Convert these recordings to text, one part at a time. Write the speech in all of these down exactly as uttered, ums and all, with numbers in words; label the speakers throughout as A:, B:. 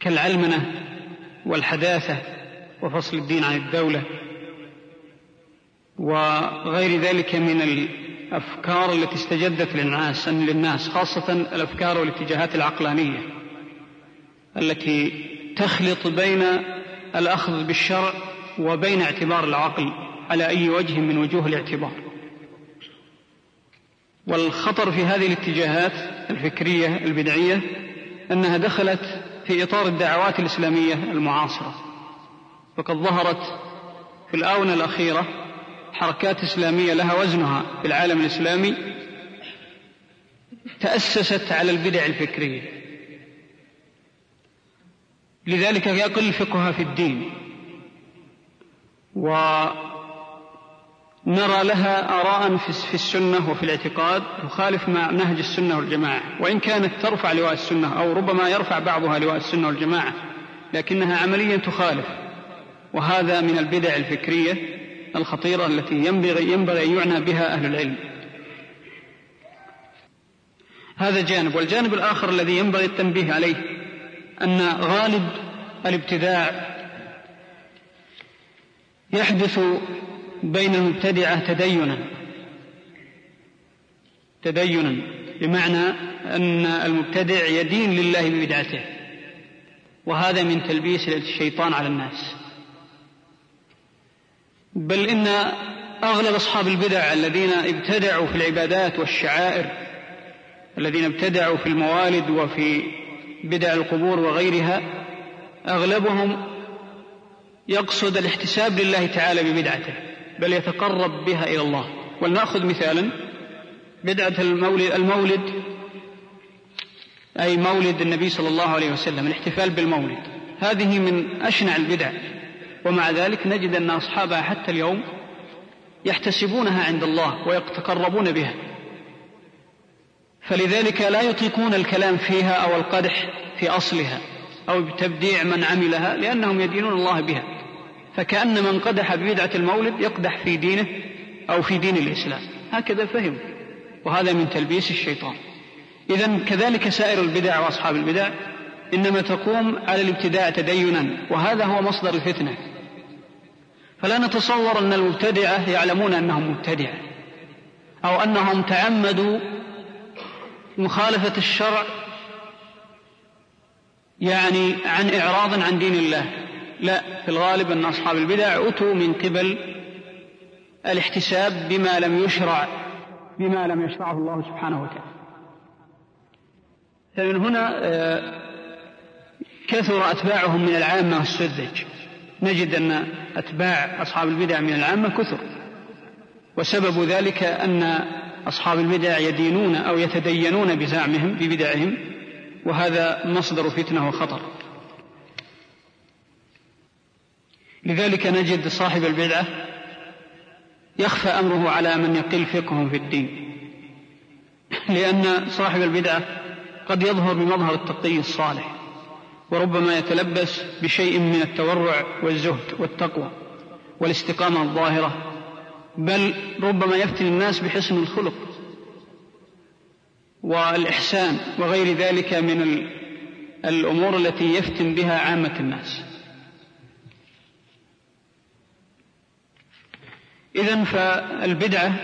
A: كالعلمنة والحداثة وفصل الدين عن الدولة وغير ذلك من الأفكار التي استجدت للناس للناس خاصة الأفكار والاتجاهات العقلانية التي تخلط بين الأخذ بالشرع وبين اعتبار العقل على أي وجه من وجوه الاعتبار. والخطر في هذه الاتجاهات الفكرية البدعية أنها دخلت في إطار الدعوات الإسلامية المعاصرة، فقد ظهرت في الآونة الأخيرة حركات إسلامية لها وزنها في العالم الإسلامي تأسست على البدع الفكرية، لذلك يقل فقهها في الدين، ونرى لها آراء في السنة وفي الاعتقاد تخالف مع نهج السنة والجماعة، وإن كانت ترفع لواء السنة أو ربما يرفع بعضها لواء السنة والجماعة لكنها عمليا تخالف، وهذا من البدع الفكرية الخطيرة التي ينبغي, ينبغي أن يعنى بها أهل العلم. هذا جانب. والجانب الآخر الذي ينبغي التنبيه عليه أن غالب الابتداع يحدث بين المبتدعة تدينا تدينا بمعنى أن المبتدع يدين لله ببدعته، وهذا من تلبيس الشيطان على الناس. بل إن أغلب أصحاب البدع الذين ابتدعوا في العبادات والشعائر، الذين ابتدعوا في الموالد وفي بدع القبور وغيرها، أغلبهم يقصد الاحتساب لله تعالى ببدعته، بل يتقرب بها إلى الله. ولنأخذ مثالا بدعة المولد, المولد أي مولد النبي صلى الله عليه وسلم، الاحتفال بالمولد، هذه من أشنع البدع، ومع ذلك نجد أن أصحابها حتى اليوم يحتسبونها عند الله ويتقربون بها، فلذلك لا يطيقون الكلام فيها أو القدح في أصلها أو بتبديع من عملها، لأنهم يدينون الله بها، فكأن من قدح ببدعة المولد يقدح في دينه أو في دين الإسلام، هكذا فهم، وهذا من تلبيس الشيطان. إذن كذلك سائر البدع وأصحاب البدع إنما تقوم على الابتداع تدينا، وهذا هو مصدر الفتنة. فلا نتصور أن المبتدعة يعلمون أنهم مبتدعة أو أنهم تعمدوا مخالفة الشرع يعني عن إعراض عن دين الله، لا، في الغالب أن أصحاب البدع أتوا من قبل الاحتساب بما لم يشرع بما لم يشرعه الله سبحانه وتعالى. فمن هنا كثر أتباعهم من العامة والسذج، نجد أن أتباع أصحاب البدع من العامة كثر، وسبب ذلك أن أصحاب البدع يدينون أو يتدينون بزعمهم ببدعهم، وهذا مصدر فتنة وخطر. لذلك نجد صاحب البدعة يخفى أمره على من يقل فقهه في الدين، لأن صاحب البدعة قد يظهر بمظهر التقي الصالح، وربما يتلبس بشيء من التورع والزهد والتقوى والاستقامة الظاهرة، بل ربما يفتن الناس بحسن الخلق والإحسان وغير ذلك من الأمور التي يفتن بها عامة الناس. إذن فالبدعة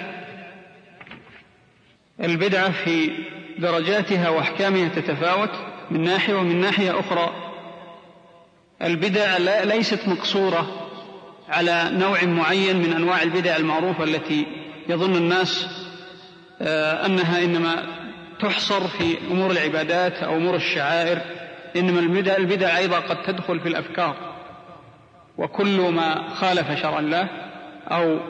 A: البدعة في درجاتها وأحكامها تتفاوت من ناحية، ومن ناحية أخرى البدع ليست مقصورة على نوع معين من أنواع البدع المعروفة التي يظن الناس أنها إنما تحصر في أمور العبادات أو أمور الشعائر، إنما البدع, البدع أيضا قد تدخل في الأفكار، وكل ما خالف شرع الله أو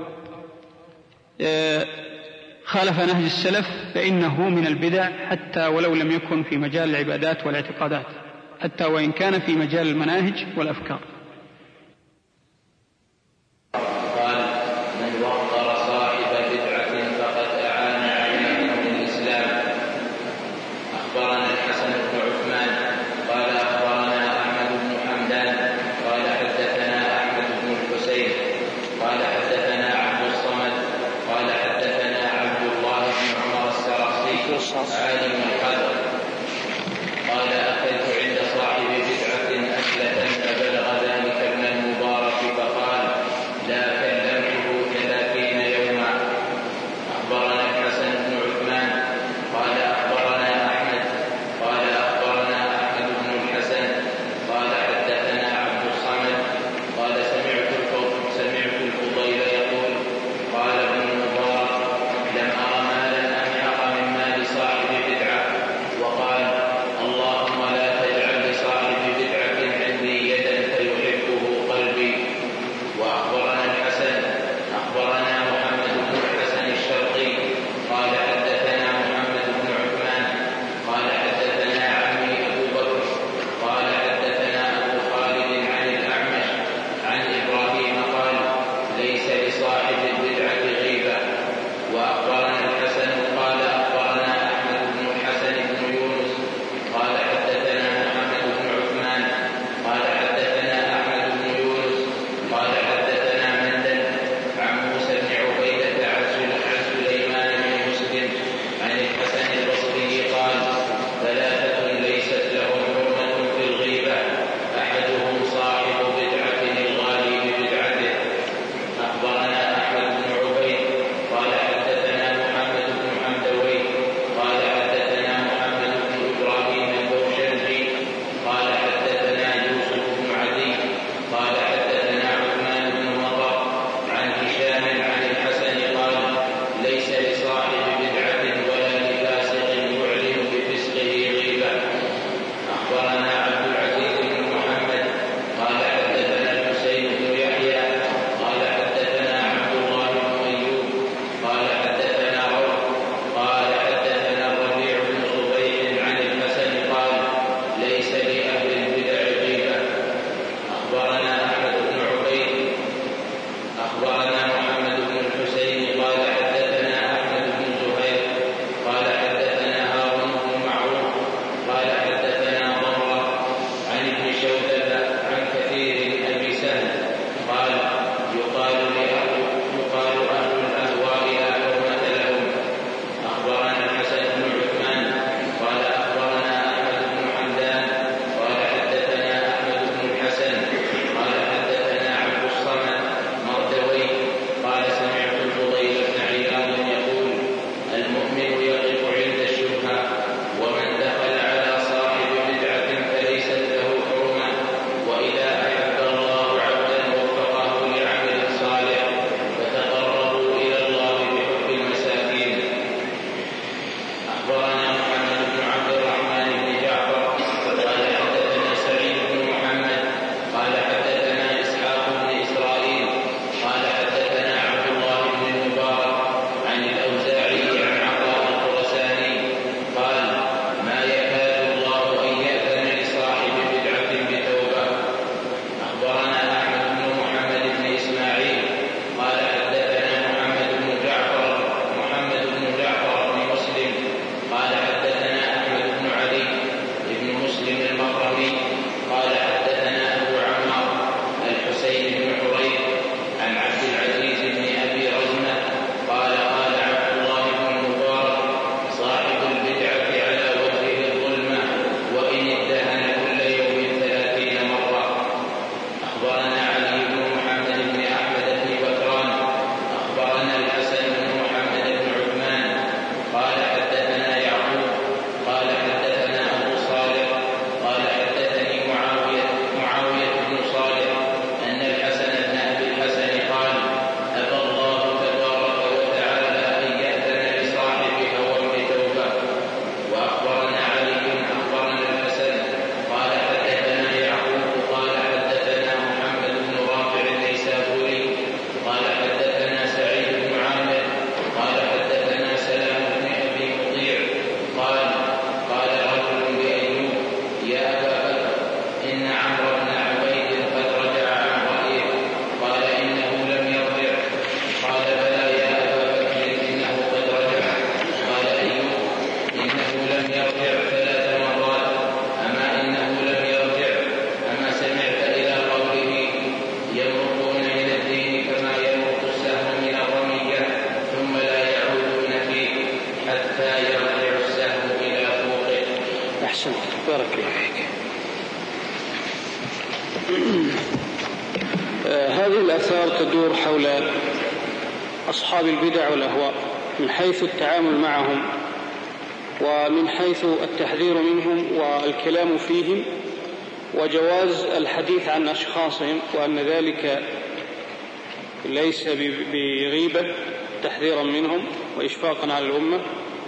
A: خالف نهج السلف فإنه من البدع، حتى ولو لم يكن في مجال العبادات والاعتقادات، حتى وإن كان في مجال المناهج والأفكار.
B: قال: من وقر صاحب بدعة فقد أعان على أمر الإسلام. أخبرنا الحسن بن عثمان قال أخبرنا أحمد بن حمدان قال حدثنا أحمد بن الحسين قال حدثنا عبد الصمد قال حدثنا عبد الله بن عمر السرخسي عالم القدر قال: أتيت عند صاحب بدعة إن عمرو بن عبيد قد رجع عن رأيه. قال إنه لم يرجع. قال بلى يا أبا بكر إنه قد رجع. قال أيوب إنه لم يرجع ثلاث مرات. أما إنه لم يرجع أما سمعت إلى قوله يمرقون من الدين كما يمرق السهم من الرمية ثم لا يعودون فيه حتى يرجع السهم إلى فوقه.
A: أحسنت، بارك الله فيك. هذه الآثار تدور حول أصحاب البدع والأهواء من حيث التعامل معهم ومن حيث التحذير منهم والكلام فيهم وجواز الحديث عن أشخاصهم، وأن ذلك ليس بغيبة تحذيرا منهم وإشفاقا على الأمة.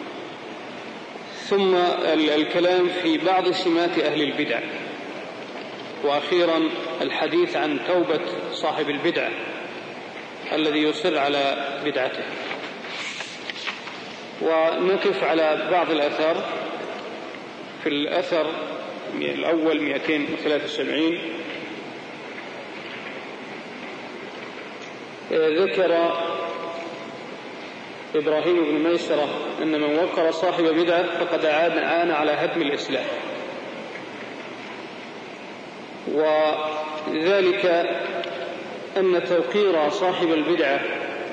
A: ثم الكلام في بعض سمات أهل البدع، وأخيرا الحديث عن توبة صاحب البدعة الذي يصر على بدعته. ونقف على بعض الآثار. في الأثر الأول مئتين وثلاثة وسبعين ذكر إبراهيم بن ميسرة أن من وقر صاحب بدعة فقد عان على هدم الإسلام، وذلك أن توقير صاحب البدعة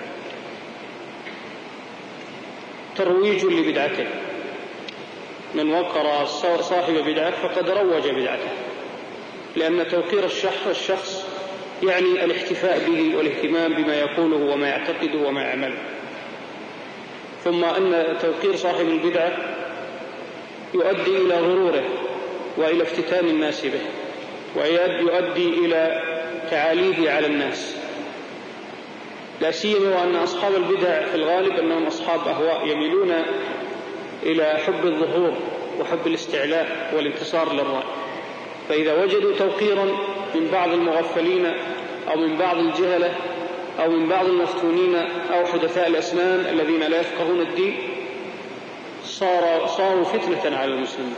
A: ترويج لبدعته. من وقر صاحب بدعة فقد روج بدعته، لأن توقير الشخص يعني الاحتفاء به والاهتمام بما يقوله وما يعتقده وما يعمله. ثم أن توقير صاحب البدعة يؤدي إلى غروره وإلى افتتان الناس به، ويؤدي إلى تعاليه على الناس، لا سيما وأن أصحاب البدع في الغالب أنهم أصحاب أهواء يميلون إلى حب الظهور وحب الاستعلاء والانتصار للرأي. فإذا وجدوا توقيرا من بعض المغفلين أو من بعض الجهلة أو من بعض المفتونين أو حدثاء الأسنان الذين لا يفقهون الدين صار صاروا فتنة على المسلمين.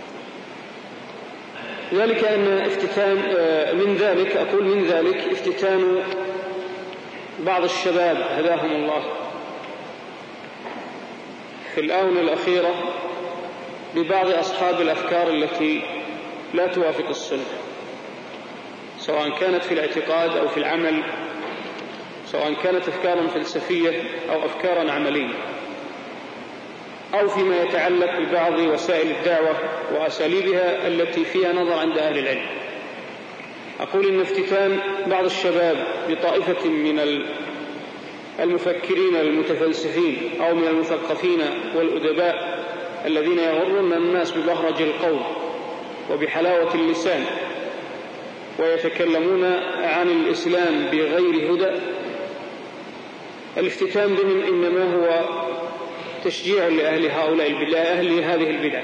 A: ذلك أن افتتان من ذلك أقول من ذلك افتتان بعض الشباب هداهم الله في الآونة الأخيرة ببعض أصحاب الأفكار التي لا توافق السنة، سواء كانت في الاعتقاد أو في العمل، سواء كانت أفكارا فلسفية أو أفكارا عملية، أو فيما يتعلق ببعض وسائل الدعوة وأساليبها التي فيها نظر عند أهل العلم. أقول إن افتتان بعض الشباب بطائفة من المفكرين المتفلسفين أو من المثقفين والأدباء الذين يغرون الناس ببهرج القول وبحلاوة اللسان ويتكلمون عن الإسلام بغير هدى، الافتتان بهم إنما هو تشجيع لأهل هؤلاء لأهل هذه البدع.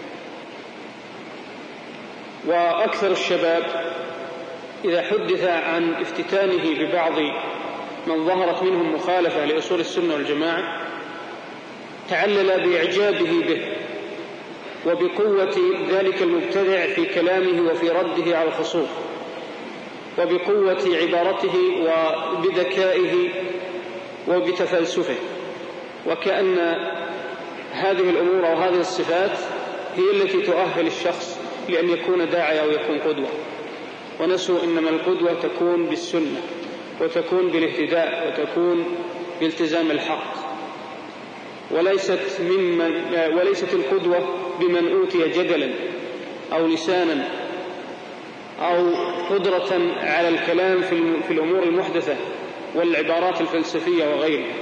A: وأكثر الشباب إذا حدث عن افتتانه ببعض من ظهرت منهم مخالفة لأصول السنة والجماعة تعلل بإعجابه به وبقوة ذلك المبتدع في كلامه وفي رده على الخصوم وبقوة عبارته وبذكائه وبتفلسفه، وكأن هذه الأمور أو هذه الصفات هي التي تؤهل الشخص لأن يكون داعية أو يكون قدوة. ونسوا إنما القدوة تكون بالسنة وتكون بالاهتداء وتكون بالتزام الحق، وليست, ممن وليست القدوة بمن أوتي جدلا أو لسانا أو قدرة على الكلام في الأمور المحدثة والعبارات الفلسفية وغيرها،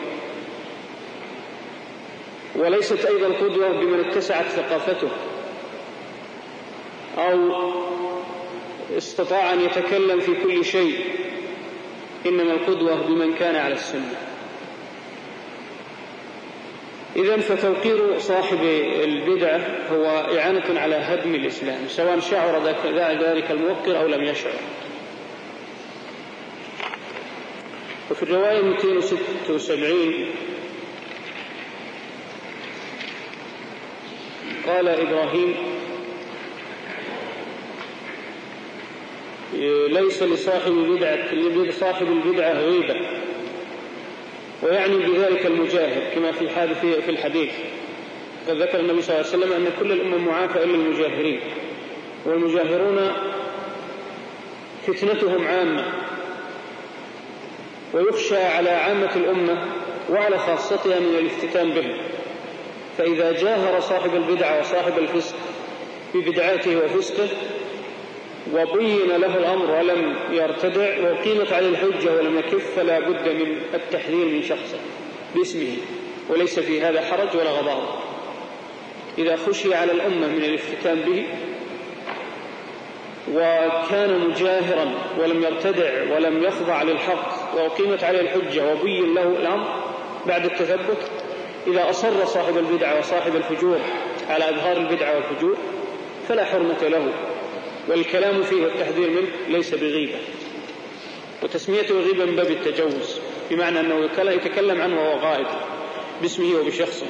A: وليست أيضا القدوة بمن اتسعت ثقافته أو استطاع أن يتكلم في كل شيء، إنما القدوة بمن كان على السنة. إذن فتوقير صاحب البدعة هو إعانة على هدم الإسلام، سواء شعر ذلك الموقر أو لم يشعر. وفي الرواية مئتين وستة وسبعين قال إبراهيم
C: ليس لصاحب البدعة لصاحب البدعة غيبة، ويعني بذلك المجاهر كما في الحادث في الحديث. قد ذكر النبي صلى الله عليه وسلم أن كل الأمة معافى إلا المجاهرين، والمجاهرون فتنتهم عامة، ويخشى على عامة الأمة وعلى خاصتها من الافتتان به. فإذا جاهر صاحب البدعة وصاحب الفسق ببدعاته وفسقه وبين له الأمر ولم يرتدع وقيمت عليه الحجة ولم يكف، فلا بد من التحذير من شخصه باسمه، وليس في هذا حرج ولا غضاضة. إذا خشي على الأمة من الافتتان به وكان مجاهرا ولم يرتدع ولم يخضع للحق وقيمت عليه الحجة وبين له الأمر بعد التثبت، إذا أصر صاحب البدعة وصاحب الفجور على إظهار البدعة والفجور فلا حرمة له، والكلام فيه والتحذير منه ليس بغيبة. وتسميته غيبة من باب التجوز، بمعنى أنه يتكلم عنه وهو غائب باسمه وبشخصه.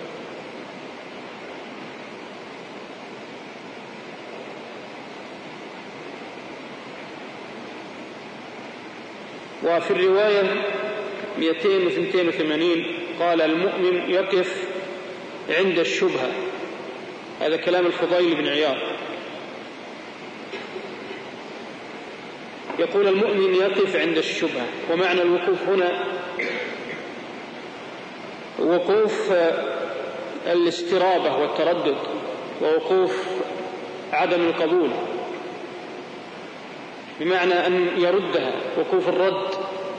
C: وفي الرواية مئتين واثنين وثمانين قال: المؤمن يقف عند الشبهة. هذا كلام الفضيل بن عياض. يقول: المؤمن يقف عند الشبهة. ومعنى الوقوف هنا وقوف الاسترابة والتردد، ووقوف عدم القبول، بمعنى أن يردها، وقوف الرد.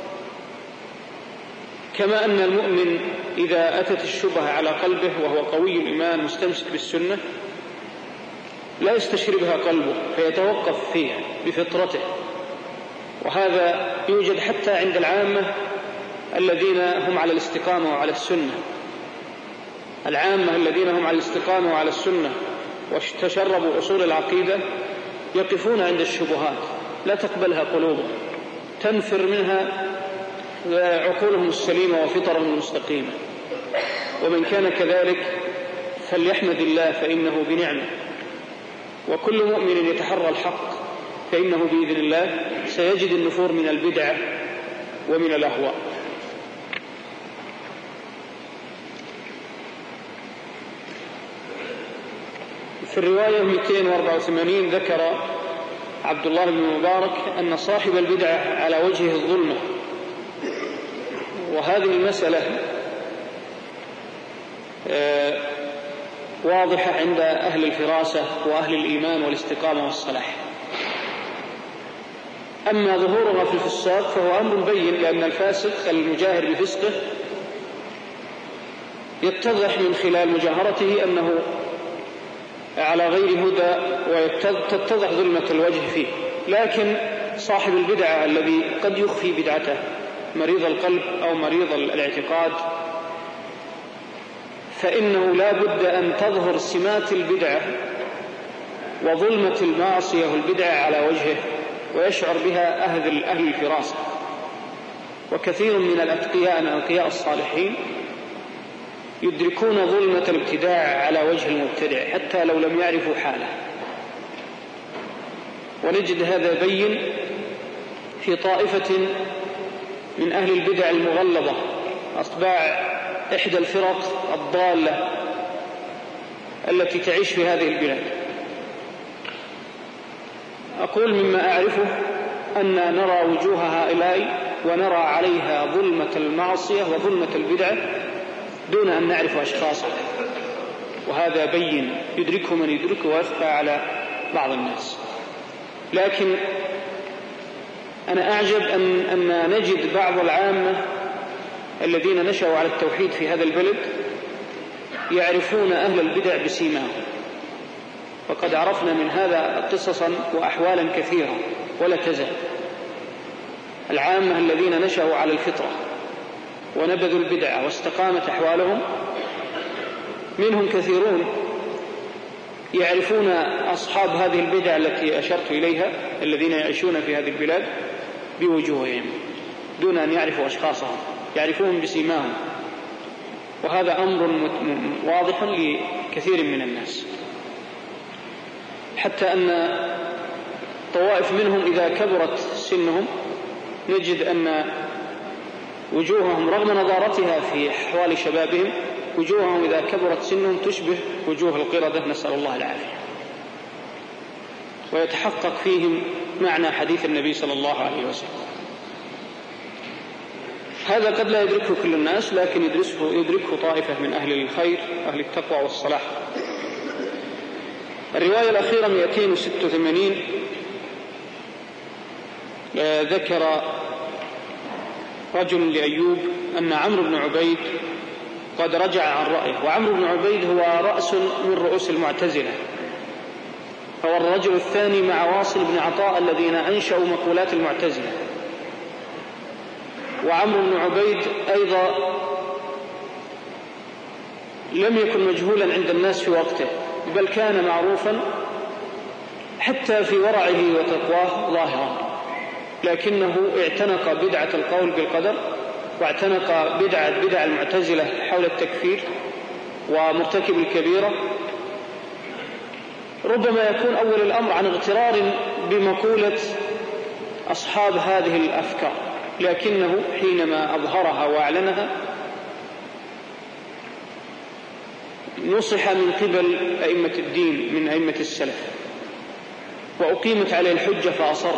C: كما أن المؤمن إذا أتت الشبهة على قلبه وهو قوي الإيمان مستمسك بالسنة لا يستشربها قلبه فيتوقف فيها بفطرته، وهذا يوجد حتى عند العامة الذين هم على الاستقامة وعلى السنة. العامة الذين هم على الاستقامة وعلى السنة وتشربوا أصول العقيدة يقفون عند الشبهات لا تقبلها قلوبهم، تنفر منها عقولهم السليمة وفطرهم المستقيمة. ومن كان كذلك فليحمد الله فإنه بنعمة. وكل مؤمن يتحرى الحق فإنه بإذن الله سيجد النفور من البدعة ومن الأهواء. في الرواية مئتين وأربعة وثمانين ذكر عبد الله بن مبارك أن صاحب البدعة على وجهه الظلمة. وهذه المسألة واضحة عند أهل الفراسة وأهل الإيمان والاستقامة والصلاح. أما ظهورها في الفساق فهو أمر بين، لأن الفاسق المجاهر بفسقه يتضح من خلال مجاهرته أنه على غير هدى وتتضح ظلمة الوجه فيه. لكن صاحب البدعة الذي قد يخفي بدعته، مريض القلب أو مريض الاعتقاد، فإنه لا بد أن تظهر سمات البدعة وظلمة المعصية والبدعة على وجهه ويشعر بها أهل أهل الفراسة. وكثير من الأتقياء الأتقياء الصالحين يدركون ظلمة الابتداع على وجه المبتدع حتى لو لم يعرفوا حاله. ونجد هذا بين في طائفة من أهل البدع المغلظة، أتباع إحدى الفرق الضالة التي تعيش في هذه البلاد. أقول مما أعرفه أن نرى وجوه هؤلاء ونرى عليها ظلمة المعصية وظلمة البدعة دون أن نعرف أشخاصها، وهذا بين يدركه من يدركه ويخفى على بعض الناس. لكن أنا أعجب أن, أن نجد بعض العامة الذين نشأوا على التوحيد في هذا البلد يعرفون أهل البدع بسيماهم. وقد عرفنا من هذا قصصا وأحوالا كثيرة ولا تزال. العامة الذين نشأوا على الفطرة ونبذوا البدعة واستقامت أحوالهم منهم كثيرون يعرفون أصحاب هذه البدع التي أشرت إليها الذين يعيشون في هذه البلاد بوجوههم دون أن يعرفوا أشخاصهم، يعرفون بسيماهم. وهذا أمر واضح لكثير من الناس، حتى أن طوائف طائف منهم إذا كبرت سنهم نجد أن وجوههم رغم نضارتها في أحوال شبابهم وجوههم إذا كبرت سنهم تشبه وجوه القردة، نسأل الله العافية، ويتحقق فيهم معنى حديث النبي صلى الله عليه وسلم. هذا قد لا يدركه كل الناس، لكن يدركه, يدركه طائفة من أهل الخير أهل التقوى والصلاح. الرواية الأخيرة مئتين وستة وثمانين ذكر رجل لأيوب أن عمرو بن عبيد قد رجع عن رأيه، وعمرو بن عبيد هو رأس من رؤوس المعتزلة، هو الرجل الثاني مع واصل بن عطاء الذين أنشأوا مقولات المعتزلة. وعمرو بن عبيد أيضا لم يكن مجهولا عند الناس في وقته، بل كان معروفا حتى في ورعه وتقواه ظاهرا، لكنه اعتنق بدعة القول بالقدر، واعتنق بدعة بدع المعتزلة حول التكفير ومرتكب الكبيرة. ربما يكون أول الأمر عن اغترار بمقولة أصحاب هذه الأفكار، لكنه حينما أظهرها وأعلنها نصح من قبل أئمة الدين من أئمة السلف، وأقيمت عليه الحجة فأصر،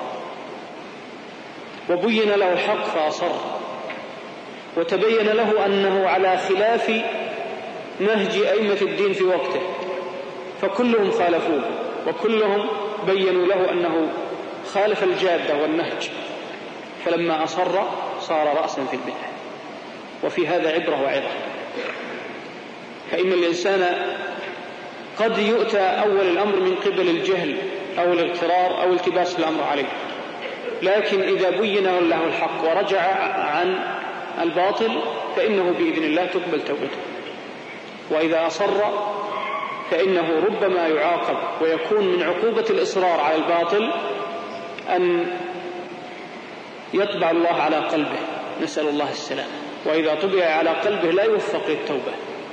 C: وبين له الحق فأصر، وتبين له أنه على خلاف نهج أئمة الدين في وقته، فكلهم خالفوه وكلهم بينوا له أنه خالف الجادة والنهج، فلما أصر صار رأسا في البدع. وفي هذا عبرة وعظة، فإن الإنسان قد يؤتى أول الأمر من قبل الجهل أو الاغترار أو التباس الأمر عليه، لكن إذا بين له الحق ورجع عن الباطل فإنه بإذن الله تقبل توبته. وإذا أصر فإنه ربما يعاقب، ويكون من عقوبة الإصرار على الباطل أن يطبع الله على قلبه، نسأل الله السلام، وإذا طبع على قلبه لا يوفق للتوبة.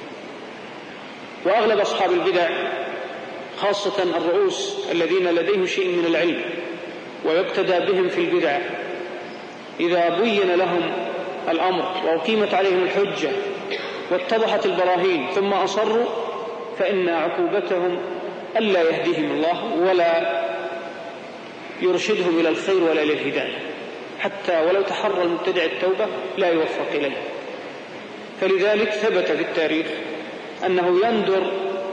C: وأغلب أصحاب البدع خاصة الرؤوس الذين لديهم شيء من العلم ويقتدى بهم في البدع، إذا بين لهم الأمر وأقيمت عليهم الحجة واتضحت البراهين ثم أصروا فإن عقوبتهم ألا يهديهم الله ولا يرشدهم إلى الخير ولا إلى الهداية، حتى ولو تحرى المبتدع التوبة لا يوفق إليه. فلذلك ثبت في التاريخ أنه يندر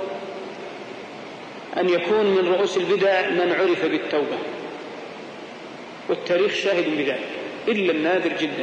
C: أن يكون من رؤوس البدع من عرف بالتوبة، والتاريخ شاهد بذلك، إلا النادر جدا.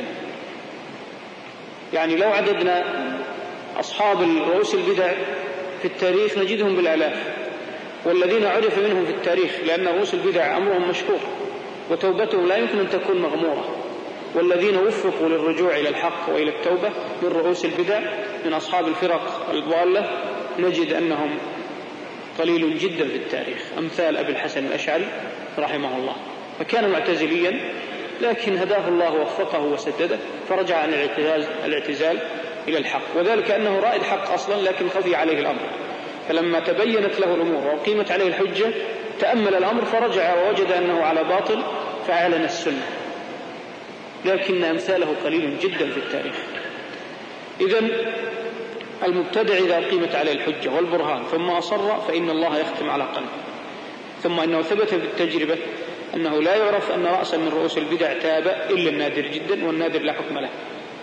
C: يعني لو عددنا أصحاب رؤوس البدع في التاريخ نجدهم بالآلاف، والذين عرف منهم في التاريخ لأن رؤوس البدع أمرهم مشكور وتوبتهم لا يمكن أن تكون مغمورة، والذين وفقوا للرجوع إلى الحق وإلى التوبة من رؤوس البدع من أصحاب الفرق الضالة نجد أنهم قليل جدا في التاريخ، أمثال أبي الحسن الأشعري رحمه الله، فكان معتزليا لكن هداه الله ووفقه وسدده فرجع عن الاعتزال, الاعتزال إلى الحق، وذلك أنه رائد حق أصلا لكن خفي عليه الأمر، فلما تبينت له الأمور وقيمت عليه الحجة تأمل الأمر فرجع ووجد أنه على باطل فأعلن السنة، لكن أمثاله قليل جدا في التاريخ. إذن المبتدع إذا قيمت عليه الحجة والبرهان ثم أصر فإن الله يختم على قلبه. ثم أنه ثبت بالتجربة أنه لا يعرف أن رأسا من رؤوس البدع تاب إلا النادر جدا، والنادر لا حكم له.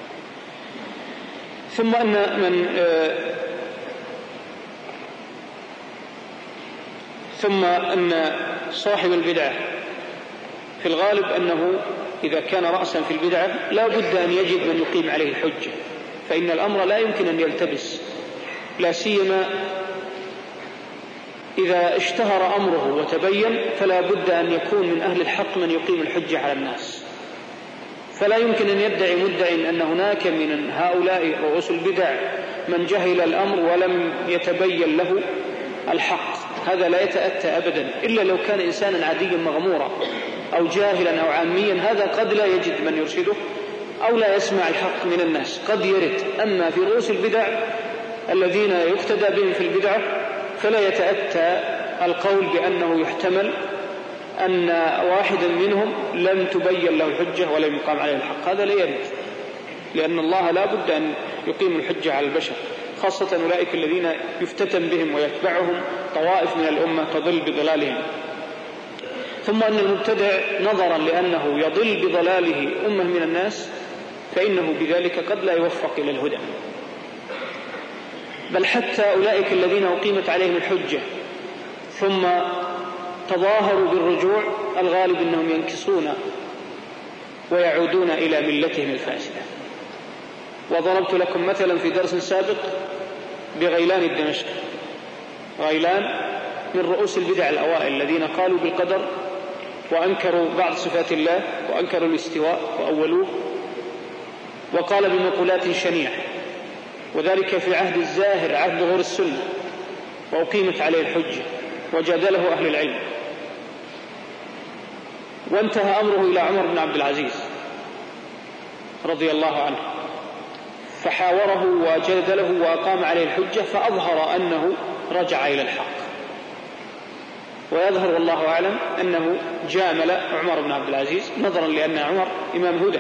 C: ثم أن من آه ثم أن صاحب البدعة في الغالب أنه إذا كان رأسا في البدعة لا بد أن يجد من يقيم عليه الحجة، فإن الأمر لا يمكن أن يلتبس، لا سيما إذا اشتهر أمره وتبين فلا بد أن يكون من أهل الحق من يقيم الحجة على الناس. فلا يمكن أن يدعي مدعي أن هناك من هؤلاء رؤوس البدع من جهل الأمر ولم يتبين له الحق، هذا لا يتأتى أبدا، إلا لو كان إنسانا عاديا مغمورا أو جاهلا أو عاميا، هذا قد لا يجد من يرشده أو لا يسمع الحق من الناس، قد يرد. أما في رؤوس البدع الذين يقتدى بهم في البدعة فلا يتأتى القول بأنه يحتمل أن واحدا منهم لم تبين له الحجة ولم يقام عليه الحق، هذا لا يرد، لأن الله لا بد أن يقيم الحجة على البشر، خاصة أولئك الذين يفتتن بهم ويتبعهم طوائف من الأمة تضل بضلالهم. ثم أن المبتدع نظرا لأنه يضل بضلاله أمة من الناس فإنه بذلك قد لا يوفق إلى الهدى، بل حتى أولئك الذين أقيمت عليهم الحجة ثم تظاهروا بالرجوع الغالب أنهم ينكصون ويعودون إلى ملتهم الفاسدة. وضربت لكم مثلا في درس سابق بغيلان الدمشقي. غيلان من رؤوس البدع الأوائل الذين قالوا بالقدر وأنكروا بعض صفات الله وأنكروا الاستواء وأولوه، وقال بمقولات شنيعة، وذلك في عهد الزاهر عهد ظهور السنة، وأقيمت عليه الحجة وجادله أهل العلم، وانتهى أمره إلى عمر بن عبد العزيز رضي الله عنه، فحاوره وجادله وأقام عليه الحجة، فأظهر أنه رجع إلى الحق، ويظهر والله أعلم أنه جامل عمر بن عبد العزيز نظرا لأن عمر إمام هدى،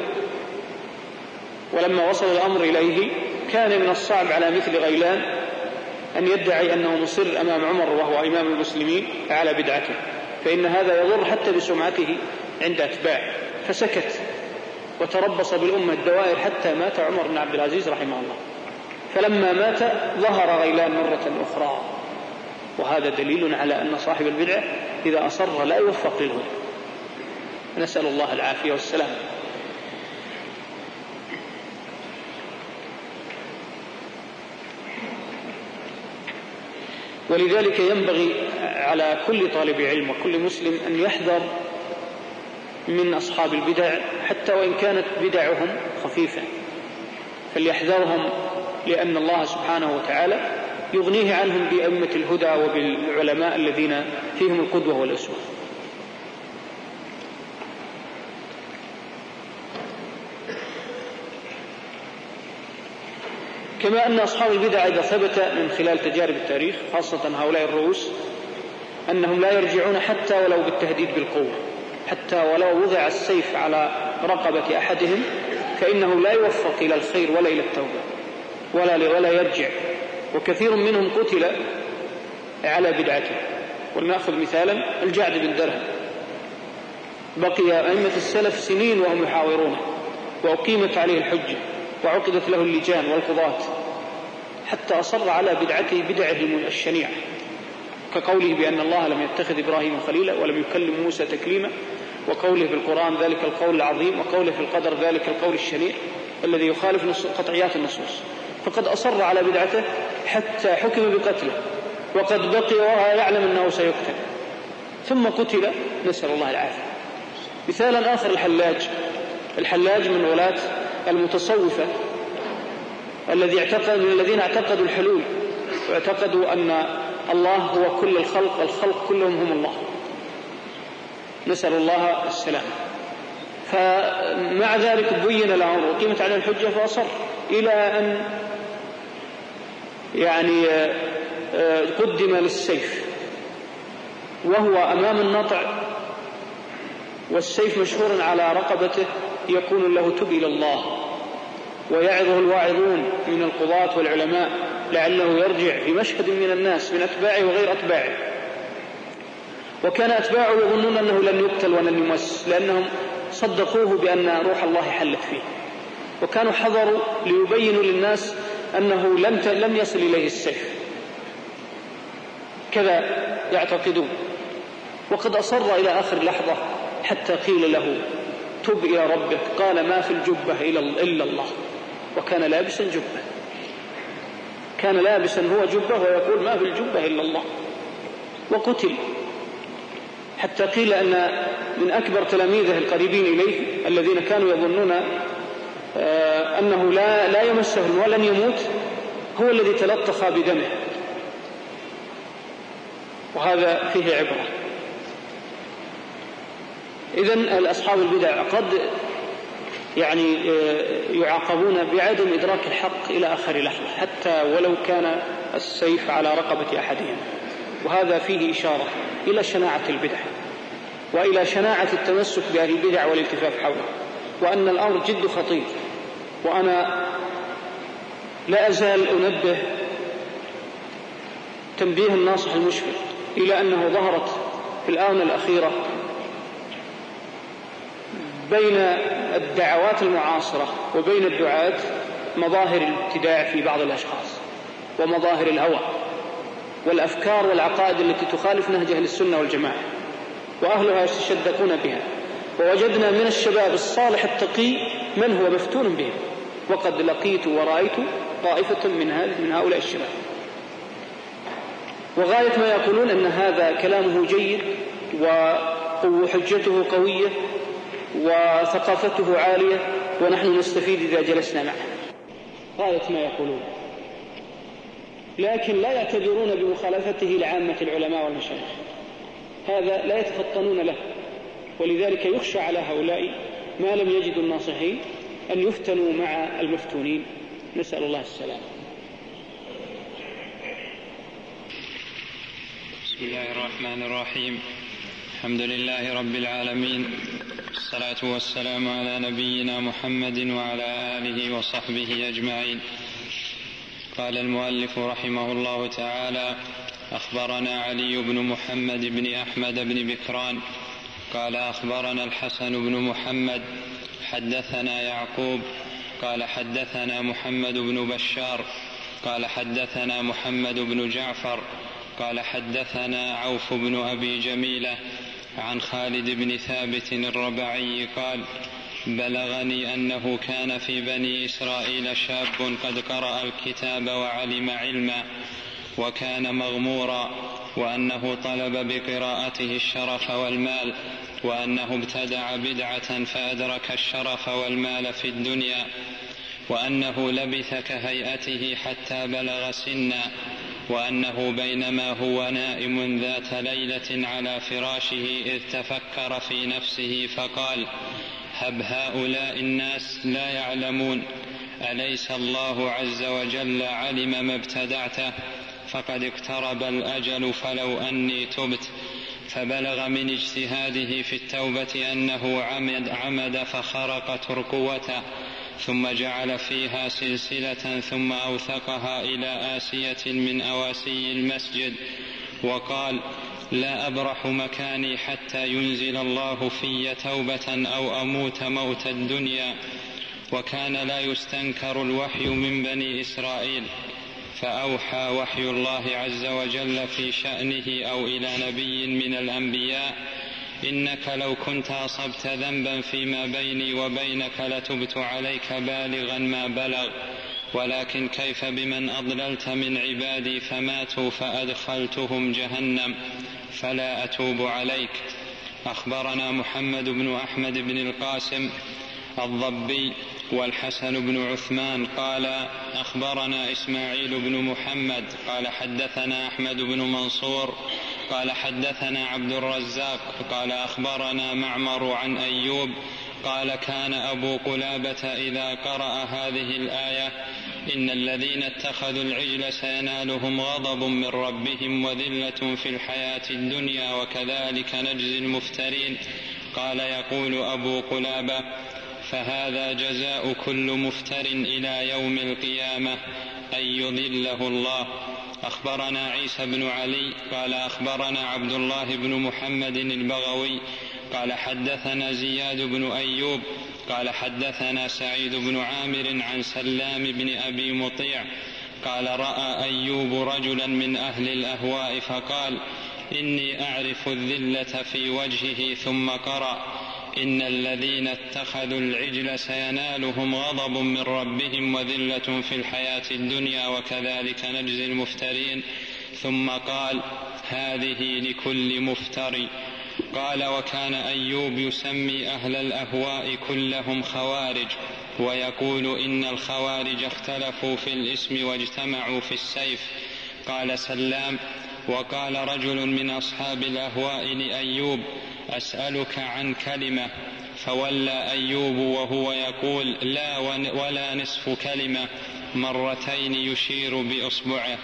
C: ولما وصل الأمر إليه كان من الصعب على مثل غيلان أن يدعي أنه مصر أمام عمر وهو إمام المسلمين على بدعته، فإن هذا يضر حتى بسمعته عند أتباعه، فسكت وتربص بالأمة الدوائر حتى مات عمر بن عبد العزيز رحمه الله. فلما مات ظهر غيلان مرة أخرى، وهذا دليل على أن صاحب البدعة إذا أصر لا يوفق للهدى، نسأل الله العافية والسلام. ولذلك ينبغي على كل طالب علم وكل مسلم أن يحذر من أصحاب البدع حتى وإن كانت بدعهم خفيفة، فليحذرهم، لأن الله سبحانه وتعالى يغنيه عنهم بأئمة الهدى وبالعلماء الذين فيهم القدوة والأسوة. كما أن أصحاب البدع إذا ثبت من خلال تجارب التاريخ خاصة هؤلاء الرؤوس أنهم لا يرجعون حتى ولو بالتهديد بالقوة، حتى ولو وضع السيف على رقبة أحدهم فإنه لا يوفق إلى الخير ولا إلى التوبة ولا, ولا يرجع، وكثير منهم قتل على بدعته. ولنأخذ مثالا الجعد بن درهم، بقي أئمة السلف سنين وهم يحاورونه، وأقيمت عليه الحجة وعقدت له اللجان والقضاة حتى أصر على بدعته بدعه الشنيعة، كقوله بأن الله لم يتخذ إبراهيم خليلا ولم يكلم موسى تكليما، وقوله في القرآن ذلك القول العظيم، وقوله في القدر ذلك القول الشنيع الذي يخالف قطعيات النصوص. فقد أصر على بدعته حتى حكم بقتله، وقد بقي وهو يعلم أنه سيقتل، ثم قتل، نسأل الله العافية. مثالا آخر الحلاج. الحلاج من ولاة المتصوفة الذي اعتقد من الذين اعتقدوا الحلول، واعتقدوا أن الله هو كل الخلق، الخلق كلهم هم الله، نسأل الله السلام. فمع ذلك بين له وقيمت عليه الحجة فأصر إلى أن يعني قدم للسيف وهو أمام النطع، والسيف مشهور على رقبته، يكون له تب إلى الله، ويعظه الواعظون من القضاة والعلماء لعله يرجع في مشهد من الناس من أتباعه وغير أتباعه. وكان أتباعه يظنون أنه لن يقتل ولن يمس، لأنهم صدقوه بأن روح الله حلت فيه، وكانوا حذروا ليبينوا للناس أنه لم يصل إليه السيف، كذا يعتقدون. وقد أصر إلى آخر لحظة حتى قيل له تب إلى ربك، قال ما في الجبة إلا الله، وكان لابسا جبة، كان لابسا هو جبة ويقول ما في الجبة إلا الله، وقتل. حتى قيل أن من أكبر تلاميذه القريبين إليه الذين كانوا يظنون أنه لا, لا يمسهم ولن يموت هو الذي تلطخ بدمه، وهذا فيه عبرة. إذن الأصحاب البدع قد يعني يعاقبون بعدم إدراك الحق إلى آخر لحظة حتى ولو كان السيف على رقبة أحدهم، وهذا فيه إشارة إلى شناعة البدع. وإلى شناعة التمسك بأهل البدع والالتفاف حوله، وأن الأمر جد خطير. وأنا لا أزال أنبه تنبيه الناصح المشفق إلى أنه ظهرت في الآونة الأخيرة بين الدعوات المعاصرة وبين الدعاة مظاهر الابتداع في بعض الأشخاص، ومظاهر الهوى والأفكار والعقائد التي تخالف نهج أهل السنة والجماعة، وأهلها يتشدقون بها. ووجدنا من الشباب الصالح التقي من هو مفتون بهم، وقد لقيت ورأيت طائفة من من هؤلاء الشباب، وغاية ما يقولون أن هذا كلامه جيد وحجته قوية وثقافته عالية ونحن نستفيد إذا جلسنا معه، غاية ما يقولون، لكن لا يعتبرون بمخالفته لعامة العلماء والمشايخ، هذا لا يتفطنون له. ولذلك يخشى على هؤلاء ما لم يجدوا الناصحين أن يفتنوا مع المفتونين، نسأل الله السلام.
D: بسم الله الرحمن الرحيم. الحمد لله رب العالمين، الصلاة والسلام على نبينا محمد وعلى آله وصحبه أجمعين. قال المؤلف رحمه الله تعالى: أخبرنا علي بن محمد بن أحمد بن بكران قال أخبرنا الحسن بن محمد حدثنا يعقوب قال حدثنا محمد بن بشار قال حدثنا محمد بن جعفر قال حدثنا عوف بن أبي جميلة عن خالد بن ثابت الربعي قال: بلغني أنه كان في بني إسرائيل شاب قد قرأ الكتاب وعلم علما وكان مغمورا، وأنه طلب بقراءته الشرف والمال، وأنه ابتدع بدعة فأدرك الشرف والمال في الدنيا، وأنه لبث كهيئته حتى بلغ سنا، وأنه بينما هو نائم ذات ليلة على فراشه إذ تفكر في نفسه فقال: هب هؤلاء الناس لا يعلمون، أليس الله عز وجل علم ما ابتدعته؟ فقد اقترب الأجل فلو أني تبت. فبلغ من اجتهاده في التوبة أنه عمد, عمد فخرق ترقوته، ثم جعل فيها سلسلة ثم أوثقها إلى آسية من أواسي المسجد، وقال: لا أبرح مكاني حتى ينزل الله في توبة أو أموت موت الدنيا. وكان لا يستنكر الوحي من بني إسرائيل، فأوحى وحي الله عز وجل في شأنه أو إلى نبي من الأنبياء: إنك لو كنت أصبت ذنبا فيما بيني وبينك لتبت عليك بالغا ما بلغ، ولكن كيف بمن أضللت من عبادي فماتوا فأدخلتهم جهنم فلا أتوب عليك. أخبرنا محمد بن أحمد بن القاسم الضبي والحسن بن عثمان قال أخبرنا إسماعيل بن محمد قال حدثنا أحمد بن منصور قال حدثنا عبد الرزاق قال أخبرنا معمر عن أيوب قال: كان أبو قلابة إذا قرأ هذه الآية: إن الذين اتخذوا العجل سينالهم غضب من ربهم وذلة في الحياة الدنيا وكذلك نجزي المفترين، قال يقول أبو قلابة: فهذا جزاء كل مفتر إلى يوم القيامة أن يضله الله. أخبرنا عيسى بن علي قال أخبرنا عبد الله بن محمد البغوي قال حدثنا زياد بن أيوب قال حدثنا سعيد بن عامر عن سلام بن أبي مطيع قال: رأى أيوب رجلا من أهل الأهواء فقال: إني أعرف الذلة في وجهه، ثم قرأ: إن الذين اتخذوا العجل سينالهم غضب من ربهم وذلة في الحياة الدنيا وكذلك نجزي المفترين، ثم قال: هذه لكل مفتري. قال: وكان أيوب يسمي أهل الأهواء كلهم خوارج، ويقول: إن الخوارج اختلفوا في الاسم واجتمعوا في السيف. قال سلام: وقال رجل من أصحاب الأهواء لأيوب: أسألك عن كلمة، فولى أيوب وهو يقول: لا ولا نصف كلمة، مرتين يشير بإصبعه.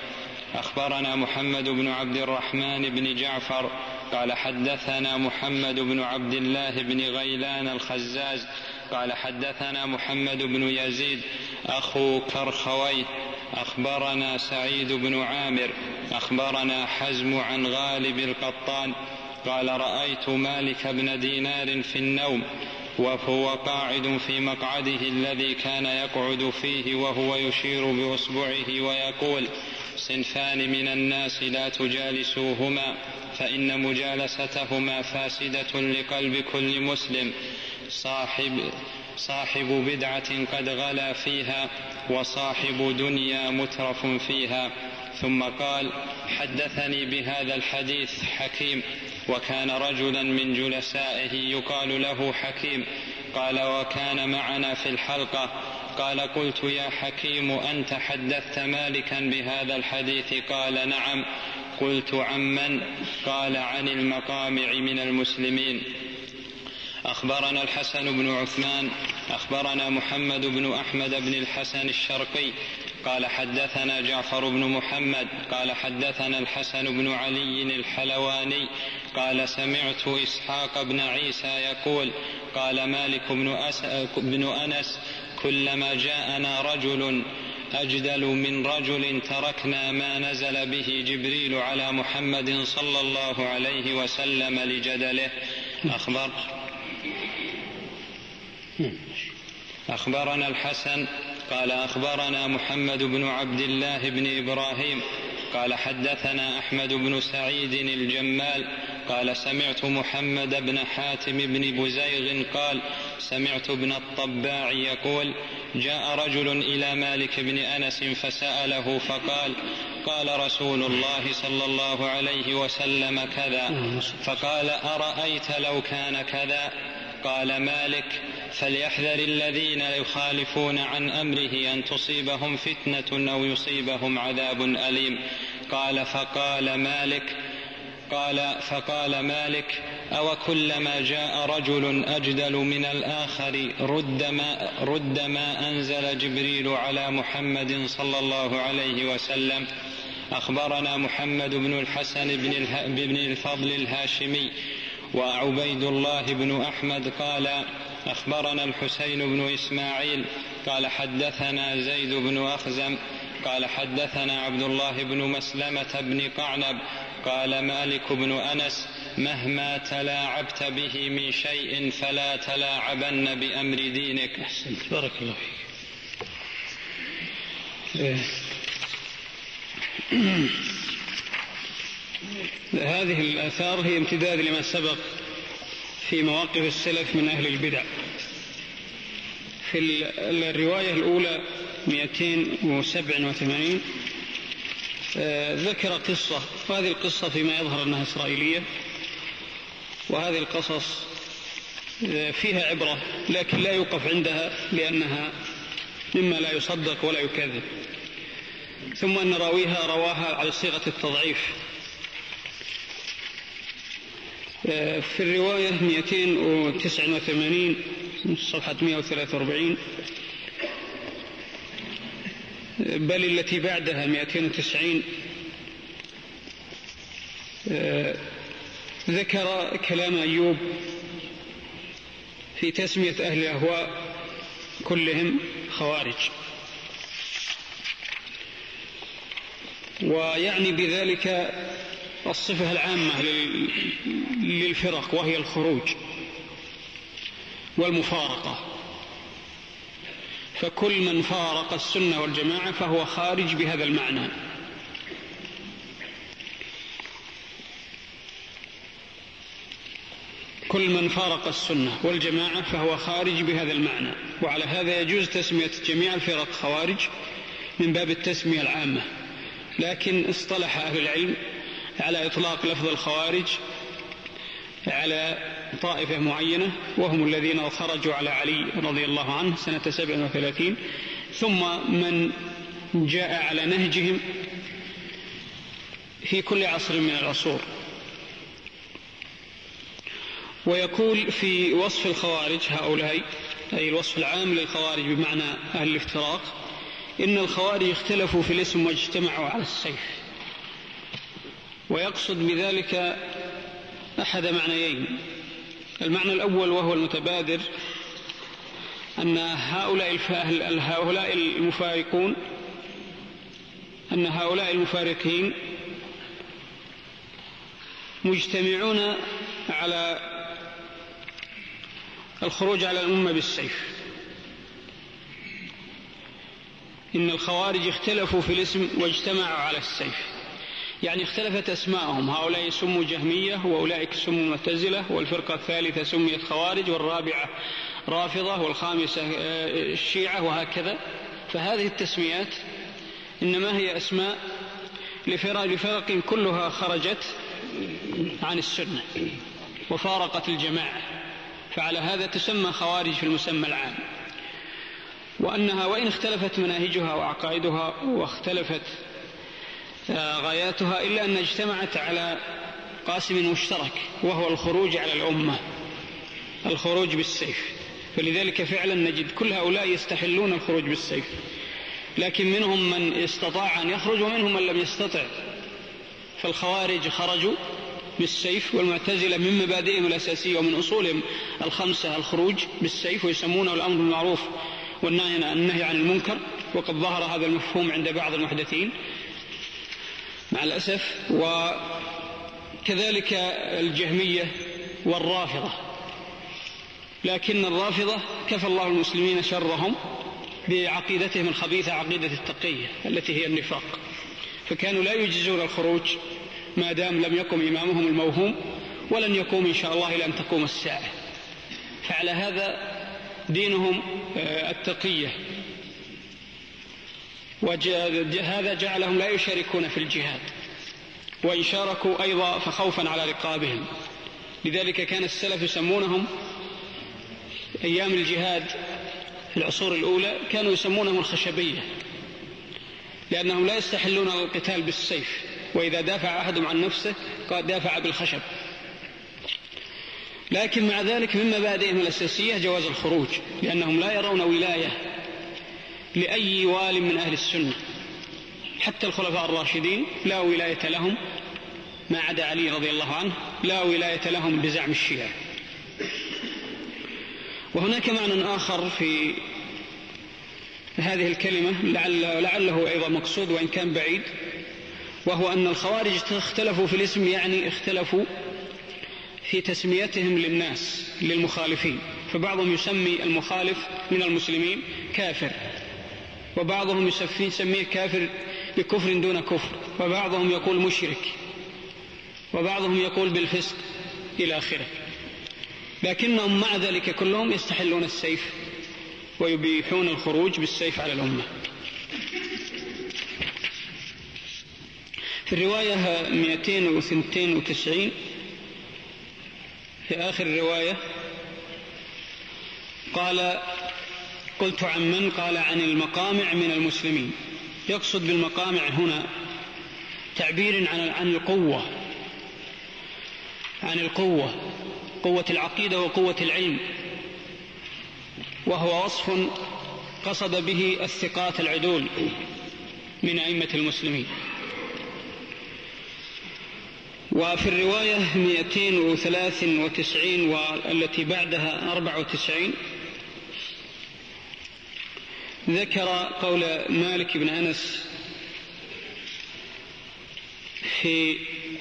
D: أخبرنا محمد بن عبد الرحمن بن جعفر قال حدثنا محمد بن عبد الله بن غيلان الخزاز قال حدثنا محمد بن يزيد أخو كرخويه أخبرنا سعيد بن عامر أخبرنا حزم عن غالب القطان قال رأيت مالك بن دينار في النوم وهو قاعد في مقعده الذي كان يقعد فيه وهو يشير بأصبعه ويقول صنفان من الناس لا تجالسوهما فإن مجالستهما فاسدة لقلب كل مسلم صاحب, صاحب بدعة قد غلا فيها وصاحب دنيا مترف فيها. ثم قال حدثني بهذا الحديث حكيم وكان رجلا من جلسائه يقال له حكيم قال وكان معنا في الحلقة قال قلت يا حكيم أنت حدثت مالكا بهذا الحديث؟ قال نعم. قلت عمن؟ قال عن المقامع من المسلمين. أخبرنا الحسن بن عثمان أخبرنا محمد بن أحمد بن الحسن الشرقي قال حدثنا جعفر بن محمد قال حدثنا الحسن بن علي الحلواني قال سمعت إسحاق بن عيسى يقول قال مالك بن أنس كلما جاءنا رجل أجدل من رجل تركنا ما نزل به جبريل على محمد صلى الله عليه وسلم لجدله. أخبر أخبرنا الحسن قال أخبرنا محمد بن عبد الله بن إبراهيم قال حدثنا أحمد بن سعيد الجمال قال سمعت محمد بن حاتم بن بزيغ قال سمعت ابن الطباع يقول جاء رجل إلى مالك بن أنس فسأله فقال قال رسول الله صلى الله عليه وسلم كذا فقال أرأيت لو كان كذا؟ قال مالك فليحذر الذين يخالفون عن أمره أن تصيبهم فتنة أو يصيبهم عذاب أليم. قال فقال مالك قال فقال مالك أو كلما جاء رجل أجدل من الآخر رد ما, رد ما أنزل جبريل على محمد صلى الله عليه وسلم. أخبرنا محمد بن الحسن بن الفضل الهاشمي وعبيد الله بن أحمد قال أخبرنا الحسين بن إسماعيل قال حدثنا زيد بن أخزم قال حدثنا عبد الله بن مسلمة بن قعنب قال مالك بن أنس مهما تلاعبت به من شيء فلا تلاعبن بأمر دينك.
A: أحسنت بارك الله فيك. هذه الآثار هي امتداد لما سبق في مواقف السلف من أهل البدع. في الرواية الأولى مئتين وسبعة وثمانين ذكر قصة، وهذه القصة فيما يظهر أنها إسرائيلية، وهذه القصص فيها عبرة لكن لا يوقف عندها لأنها مما لا يصدق ولا يكذب. ثم أن راويها رواها على صيغة التضعيف. في الرواية مئتين وتسعة وثمانين صفحة مئة وثلاثة وأربعين بل التي بعدها مئتين وتسعين ذكر كلام أيوب في تسمية أهل الأهواء كلهم خوارج، ويعني بذلك الصفة العامة للفرق وهي الخروج والمفارقة، فكل من فارق السنة والجماعة فهو خارج بهذا المعنى. كل من فارق السنة والجماعة فهو خارج بهذا المعنى، وعلى هذا يجوز تسمية جميع الفرق خوارج من باب التسمية العامة، لكن اصطلح أهل العلم على إطلاق لفظ الخوارج على طائفة معينة، وهم الذين خرجوا على علي رضي الله عنه سنة سبع وثلاثين، ثم من جاء على نهجهم في كل عصر من العصور. ويقول في وصف الخوارج هؤلاء، أي الوصف العام للخوارج بمعنى أهل الافتراق، إن الخوارج اختلفوا في الاسم واجتمعوا على السيف.
C: ويقصد بذلك أحد معنيين. المعنى الأول وهو المتبادر أن هؤلاء هؤلاء المفارقون أن هؤلاء المفارقين مجتمعون على الخروج على الأمة بالسيف. إن الخوارج اختلفوا في الاسم واجتمعوا على السيف، يعني اختلفت أسماءهم، هؤلاء سموا جهمية وأولئك سموا معتزلة، والفرقة الثالثة سميت خوارج، والرابعة رافضة، والخامسة الشيعة، وهكذا. فهذه التسميات إنما هي أسماء لفرق, لفرق كلها خرجت عن السنة وفارقت الجماعة، فعلى هذا تسمى خوارج في المسمى العام. وأنها وإن اختلفت مناهجها وعقائدها واختلفت غاياتها إلا أن اجتمعت على قاسم مشترك وهو الخروج على الأمة، الخروج بالسيف. فلذلك فعلا نجد كل هؤلاء يستحلون الخروج بالسيف، لكن منهم من استطاع أن يخرج ومنهم من لم يستطع. فالخوارج خرجوا بالسيف، والمعتزلة من مبادئهم الأساسية ومن أصولهم الخمسة الخروج بالسيف، ويسمونه الأمر بالمعروف والنهي عن المنكر، وقد ظهر هذا المفهوم عند بعض المحدثين مع الأسف. وكذلك الجهمية والرافضة، لكن الرافضة كفى الله المسلمين شرهم بعقيدتهم الخبيثة، عقيدة التقية التي هي النفاق، فكانوا لا يجيزون الخروج ما دام لم يقم إمامهم الموهوم، ولن يقوم إن شاء الله إلى أن تقوم الساعة. فعلى هذا دينهم التقية، وهذا جعلهم لا يشاركون في الجهاد، وإن شاركوا أيضا فخوفا على رقابهم. لذلك كان السلف يسمونهم أيام الجهاد في العصور الأولى كانوا يسمونهم الخشبية، لأنهم لا يستحلون القتال بالسيف، وإذا دافع أحدهم عن نفسه قد دافع بالخشب. لكن مع ذلك من مبادئهم الأساسية جواز الخروج، لأنهم لا يرون ولاية لأي وال من أهل السنة، حتى الخلفاء الراشدين لا ولاية لهم ما عدا علي رضي الله عنه، لا ولاية لهم بزعم الشيعة. وهناك معنى آخر في هذه الكلمة لعل لعله أيضا مقصود وإن كان بعيد، وهو أن الخوارج اختلفوا في الاسم، يعني اختلفوا في تسميتهم للناس للمخالفين. فبعضهم يسمي المخالف من المسلمين كافر، وبعضهم يسميه كافر بكفر دون كفر، وبعضهم يقول مشرك، وبعضهم يقول بالفسق إلى آخره. لكنهم مع ذلك كلهم يستحلون السيف ويبيحون الخروج بالسيف على الأمة. في الرواية مئتين واثنين وتسعين في آخر الرواية قال: قلت عن من؟ قال عن المقامع من المسلمين. يقصد بالمقامع هنا تعبير عن عن القوة، عن القوة قوة العقيدة وقوة العلم، وهو وصف قصد به الثقات العدول من أئمة المسلمين. وفي الرواية مئتين وثلاث وتسعين والتي بعدها أربع وتسعين ذكر قول مالك بن أنس في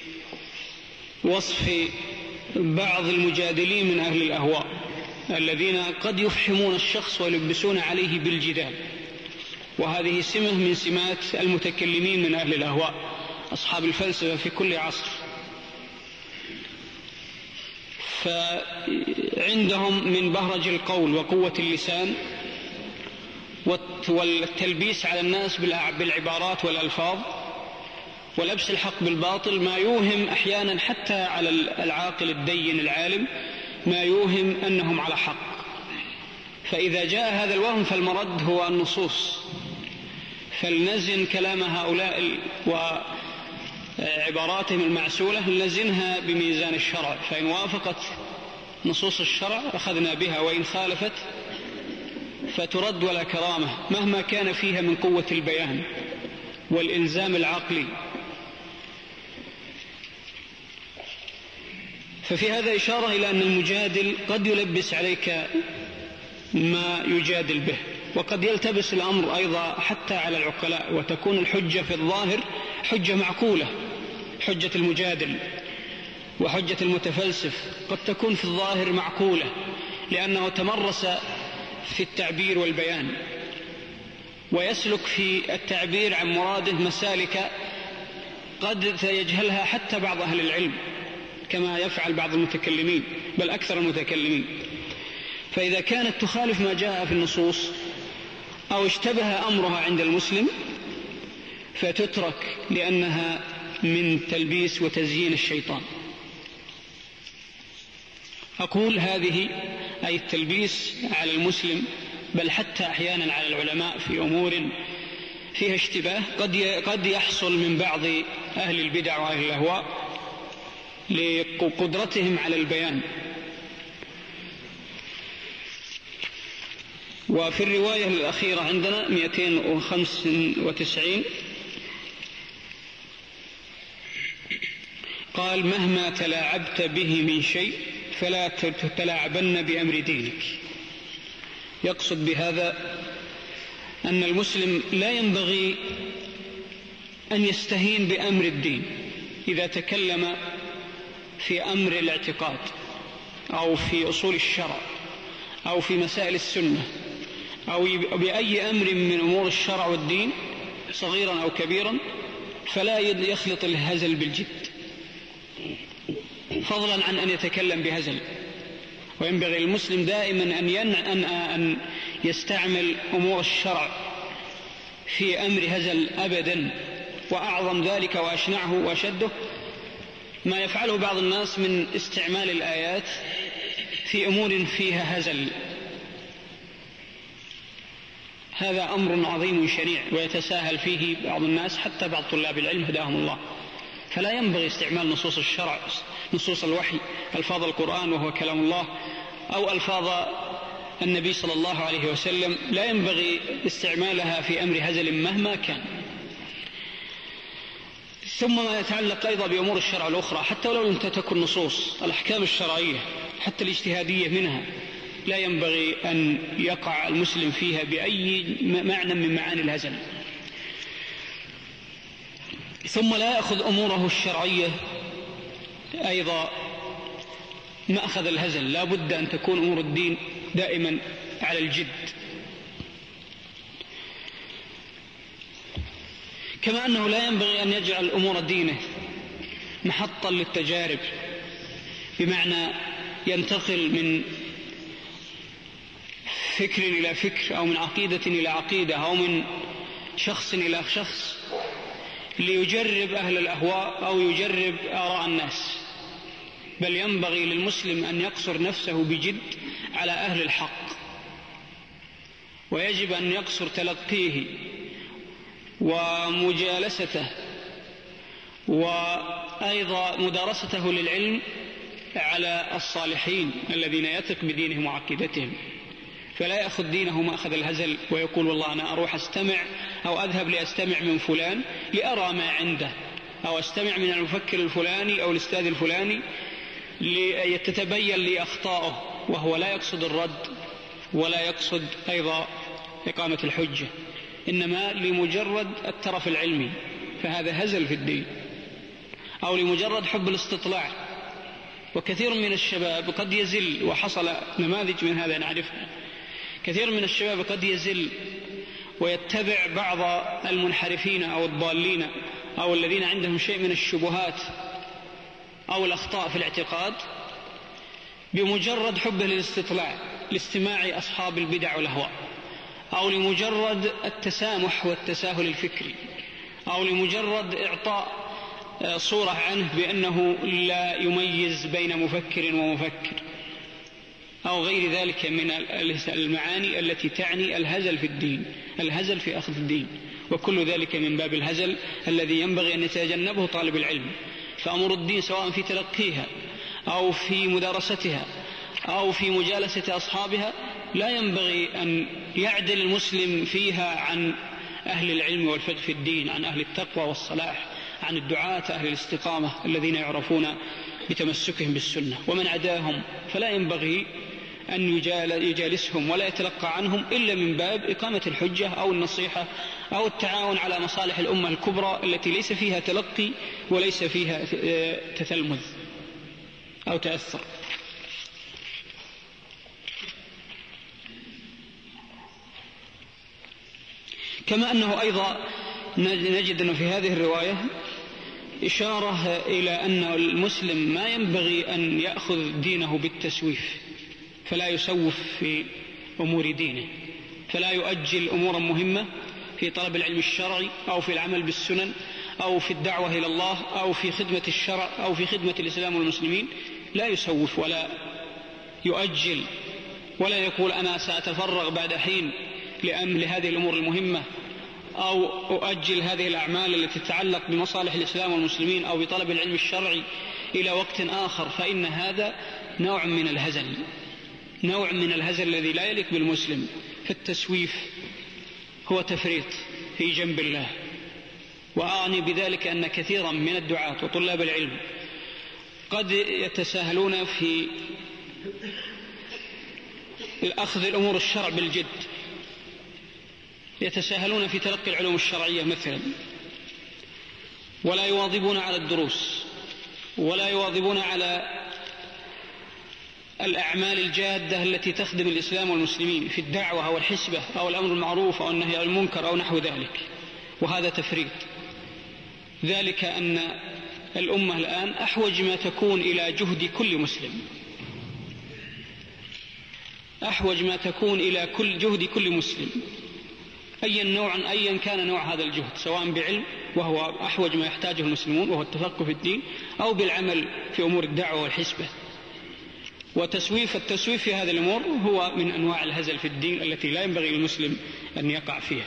C: وصف بعض المجادلين من أهل الأهواء الذين قد يفحمون الشخص ويلبسون عليه بالجدال، وهذه سمة من سمات المتكلمين من أهل الأهواء أصحاب الفلسفة في كل عصر. فعندهم من بهرج القول وقوة اللسان والتلبيس على الناس بالعبارات والألفاظ ولبس الحق بالباطل ما يوهم أحيانا حتى على العاقل الدين العالم ما يوهم أنهم على حق. فإذا جاء هذا الوهم فالمرد هو النصوص، فلنزن كلام هؤلاء وعباراتهم المعسولة نزنها بميزان الشرع، فإن وافقت نصوص الشرع أخذنا بها، وإن خالفت فترد ولا كرامة مهما كان فيها من قوة البيان والإلزام العقلي.
A: ففي هذا إشارة إلى أن المجادل قد يلبس عليك ما يجادل به، وقد يلتبس الأمر أيضا حتى على العقلاء، وتكون الحجة في الظاهر حجة معقولة. حجة المجادل وحجة المتفلسف قد تكون في الظاهر معقولة لأنه تمرس في التعبير والبيان، ويسلك في التعبير عن مراده مسالك قد يجهلها حتى بعض أهل العلم كما يفعل بعض المتكلمين، بل أكثر المتكلمين. فإذا كانت تخالف ما جاء في النصوص أو اشتبه أمرها عند المسلم فتترك لأنها من تلبيس وتزيين الشيطان. أقول هذه أي التلبيس على المسلم، بل حتى أحيانا على العلماء في أمور فيها اشتباه قد قد يحصل من بعض أهل البدع وأهل الأهواء لقدرتهم على البيان. وفي الرواية الأخيرة عندنا مئتين وخمسة وتسعين قال: مهما تلاعبت به من شيء فلا تتلاعبن بأمر دينك. يقصد بهذا أن المسلم لا ينبغي أن يستهين بأمر الدين إذا تكلم في أمر الاعتقاد أو في أصول الشرع أو في مسائل السنة أو بأي أمر من أمور الشرع والدين صغيرا أو كبيرا، فلا يخلط الهزل بالجد، فضلا عن أن يتكلم بهزل. وينبغي للمسلم دائما أن, أن, أن يستعمل أمور الشرع في أمر هزل أبدا. وأعظم ذلك وأشنعه وأشده ما يفعله بعض الناس من استعمال الآيات في أمور فيها هزل. هذا أمر عظيم شنيع ويتساهل فيه بعض الناس، حتى بعض طلاب العلم هداهم الله. فلا ينبغي استعمال نصوص الشرع، نصوص الوحي، ألفاظ القرآن وهو كلام الله، أو ألفاظ النبي صلى الله عليه وسلم، لا ينبغي استعمالها في أمر هزل مهما كان. ثم ما يتعلق أيضا بأمور الشرع الأخرى، حتى ولو لم تكن نصوص الأحكام الشرعية حتى الاجتهادية منها، لا ينبغي أن يقع المسلم فيها بأي معنى من معاني الهزل. ثم لا يأخذ أموره الشرعية أيضا مأخذ الهزل، لا بد أن تكون أمور الدين دائما على الجد. كما أنه لا ينبغي أن يجعل أمور دينه محطا للتجارب، بمعنى ينتقل من فكر إلى فكر أو من عقيدة إلى عقيدة أو من شخص إلى شخص ليجرب أهل الأهواء أو يجرب آراء الناس، بل ينبغي للمسلم أن يقصر نفسه بجد على أهل الحق، ويجب أن يقصر تلقيه ومجالسته وأيضا مدارسته للعلم على الصالحين الذين يثق بدينهم وعقيدتهم، فلا يأخذ دينه مأخذ الهزل ويقول والله أنا أروح أستمع أو أذهب لأستمع من فلان لأرى ما عنده، أو أستمع من المفكر الفلاني أو الأستاذ الفلاني ليتبين لي أخطاؤه، وهو لا يقصد الرد ولا يقصد أيضا إقامة الحجة، إنما لمجرد الترف العلمي، فهذا هزل في الدين، أو لمجرد حب الاستطلاع. وكثير من الشباب قد يزل، وحصل نماذج من هذا نعرفها، كثير من الشباب قد يزل ويتبع بعض المنحرفين أو الضالين أو الذين عندهم شيء من الشبهات أو الأخطاء في الاعتقاد بمجرد حبه للاستطلاع، لاستماع أصحاب البدع والأهواء، أو لمجرد التسامح والتساهل الفكري، أو لمجرد إعطاء صورة عنه بأنه لا يميز بين مفكر ومفكر، أو غير ذلك من المعاني التي تعني الهزل في الدين، الهزل في أخذ الدين، وكل ذلك من باب الهزل الذي ينبغي أن يتجنبه طالب العلم. فأمر الدين سواء في تلقيها أو في مدارستها أو في مجالسة أصحابها لا ينبغي أن يعدل المسلم فيها عن أهل العلم والفقه في الدين، عن أهل التقوى والصلاح، عن الدعاة أهل الاستقامة الذين يعرفون بتمسكهم بالسنة، ومن عداهم فلا ينبغي أن يجالسهم ولا يتلقى عنهم إلا من باب إقامة الحجة أو النصيحة أو التعاون على مصالح الأمة الكبرى التي ليس فيها تلقي وليس فيها تتلمذ أو تأثر. كما أنه أيضا نجد أنه في هذه الرواية إشارة إلى أن المسلم ما ينبغي أن يأخذ دينه بالتسويف، فلا يسوف في أمور دينه، فلا يؤجل أمورا مهمة في طلب العلم الشرعي أو في العمل بالسنن أو في الدعوة إلى الله أو في خدمة الشرع أو في خدمة الإسلام والمسلمين. لا يسوف ولا يؤجل ولا يقول أنا سأتفرغ بعد حين لهذه الأمور المهمة أو أؤجل هذه الأعمال التي تتعلق بمصالح الإسلام والمسلمين أو بطلب العلم الشرعي إلى وقت آخر، فإن هذا نوع من الهزل، نوع من الهزل الذي لا يليق بالمسلم. فالتسويف هو تفريط في جنب الله. وأعني بذلك أن كثيرا من الدعاة وطلاب العلم قد يتساهلون في أخذ الأمور الشرع بالجد، يتساهلون في تلقي العلوم الشرعية مثلا، ولا يواظبون على الدروس ولا يواظبون على الأعمال الجادة التي تخدم الإسلام والمسلمين في الدعوة أو الحسبة أو الأمر المعروف أو النهي عن المنكر أو نحو ذلك، وهذا تفريط. ذلك أن الأمة الآن أحوج ما تكون إلى جهد كل مسلم، أحوج ما تكون إلى كل جهد كل مسلم أيا نوعا أيا كان نوع هذا الجهد، سواء بعلم وهو أحوج ما يحتاجه المسلمون وهو التفقه في الدين، أو بالعمل في أمور الدعوة والحسبة. وتسويف التسويف في هذه الأمور هو من أنواع الهزل في الدين التي لا ينبغي للمسلم أن يقع فيها.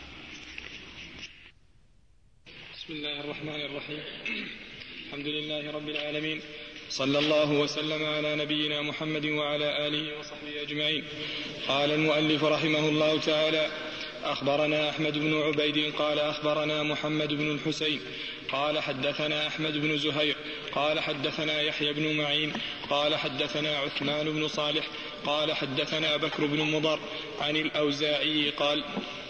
E: بسم الله الرحمن الرحيم. الحمد لله رب العالمين، صلى الله وسلم على نبينا محمد وعلى آله وصحبه أجمعين. قال المؤلف رحمه الله تعالى: أخبرنا أحمد بن عبيد قال أخبرنا محمد بن الحسين قال حدثنا أحمد بن زهير قال حدثنا يحيى بن معين قال حدثنا عثمان بن صالح قال حدثنا بكر بن مضر عن الأوزاعي قال: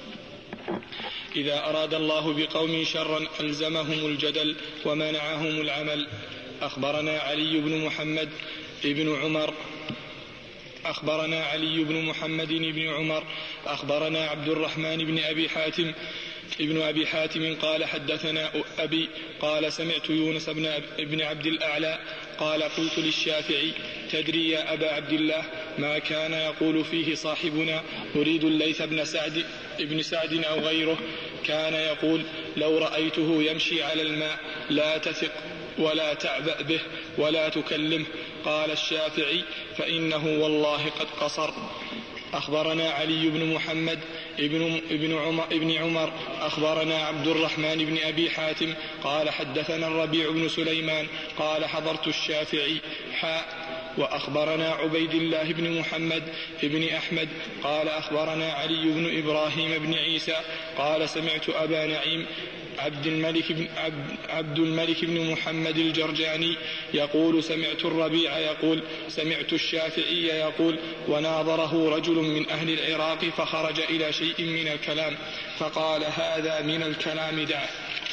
E: إذا أراد الله بقوم شرا ألزمهم الجدل ومنعهم العمل. أخبرنا علي بن محمد ابن عمر أخبرنا علي بن محمد بن عمر أخبرنا عبد الرحمن بن أبي حاتم ابن أبي حاتم قال حدثنا أبي قال سمعت يونس بن, بن عبد الأعلى قال: قلت للشافعي: تدري يا أبا عبد الله ما كان يقول فيه صاحبنا، أريد الليث بن سعد ابن سعد أو غيره، كان يقول: لو رأيته يمشي على الماء لا تثق ولا تعبأ به ولا تكلمه. قال الشافعي: فإنه والله قد قصر. أخبرنا علي بن محمد ابن, ابن, عمر ابن عمر أخبرنا عبد الرحمن بن أبي حاتم قال حدثنا الربيع بن سليمان قال حضرت الشافعي حاء. وأخبرنا عبيد الله بن محمد بن أحمد قال أخبرنا علي بن إبراهيم بن عيسى قال سمعت أبا نعيم عبد الملك بن, عبد, عبد الملك بن محمد الجرجاني يقول: سمعت الربيع يقول: سمعت الشافعي يقول: وناظره رجل من أهل العراق فخرج إلى شيء من الكلام فقال: هذا من الكلام دعه.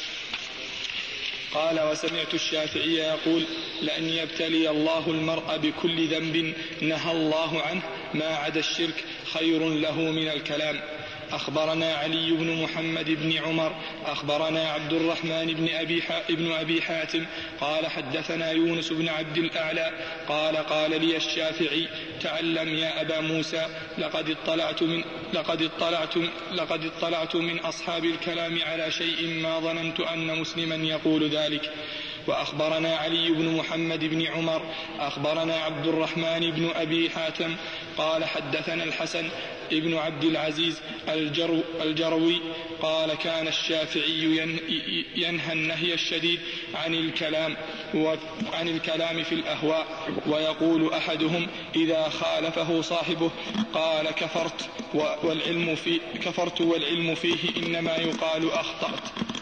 E: قال: وسمعت الشافعي يقول: لأن يبتلي الله المرء بكل ذنب نهى الله عنه ما عدا الشرك خير له من الكلام. أخبرنا علي بن محمد بن عمر أخبرنا عبد الرحمن بن أبي, ابن أبي حاتم قال حدثنا يونس بن عبد الأعلى قال: قال لي الشافعي: تعلم يا أبا موسى، لقد اطلعت من, لقد اطلعت, لقد اطلعت من أصحاب الكلام على شيء ما ظننت أن مسلما يقول ذلك. وأخبرنا علي بن محمد بن عمر أخبرنا عبد الرحمن بن أبي حاتم قال حدثنا الحسن ابن عبد العزيز الجرو الجروي قال: كان الشافعي ينهى النهي الشديد عن الكلام وعن الكلام في الأهواء، ويقول أحدهم إذا خالفه صاحبه: قال كفرت والعلم في كفرت والعلم فيه إنما يقال أخطأت.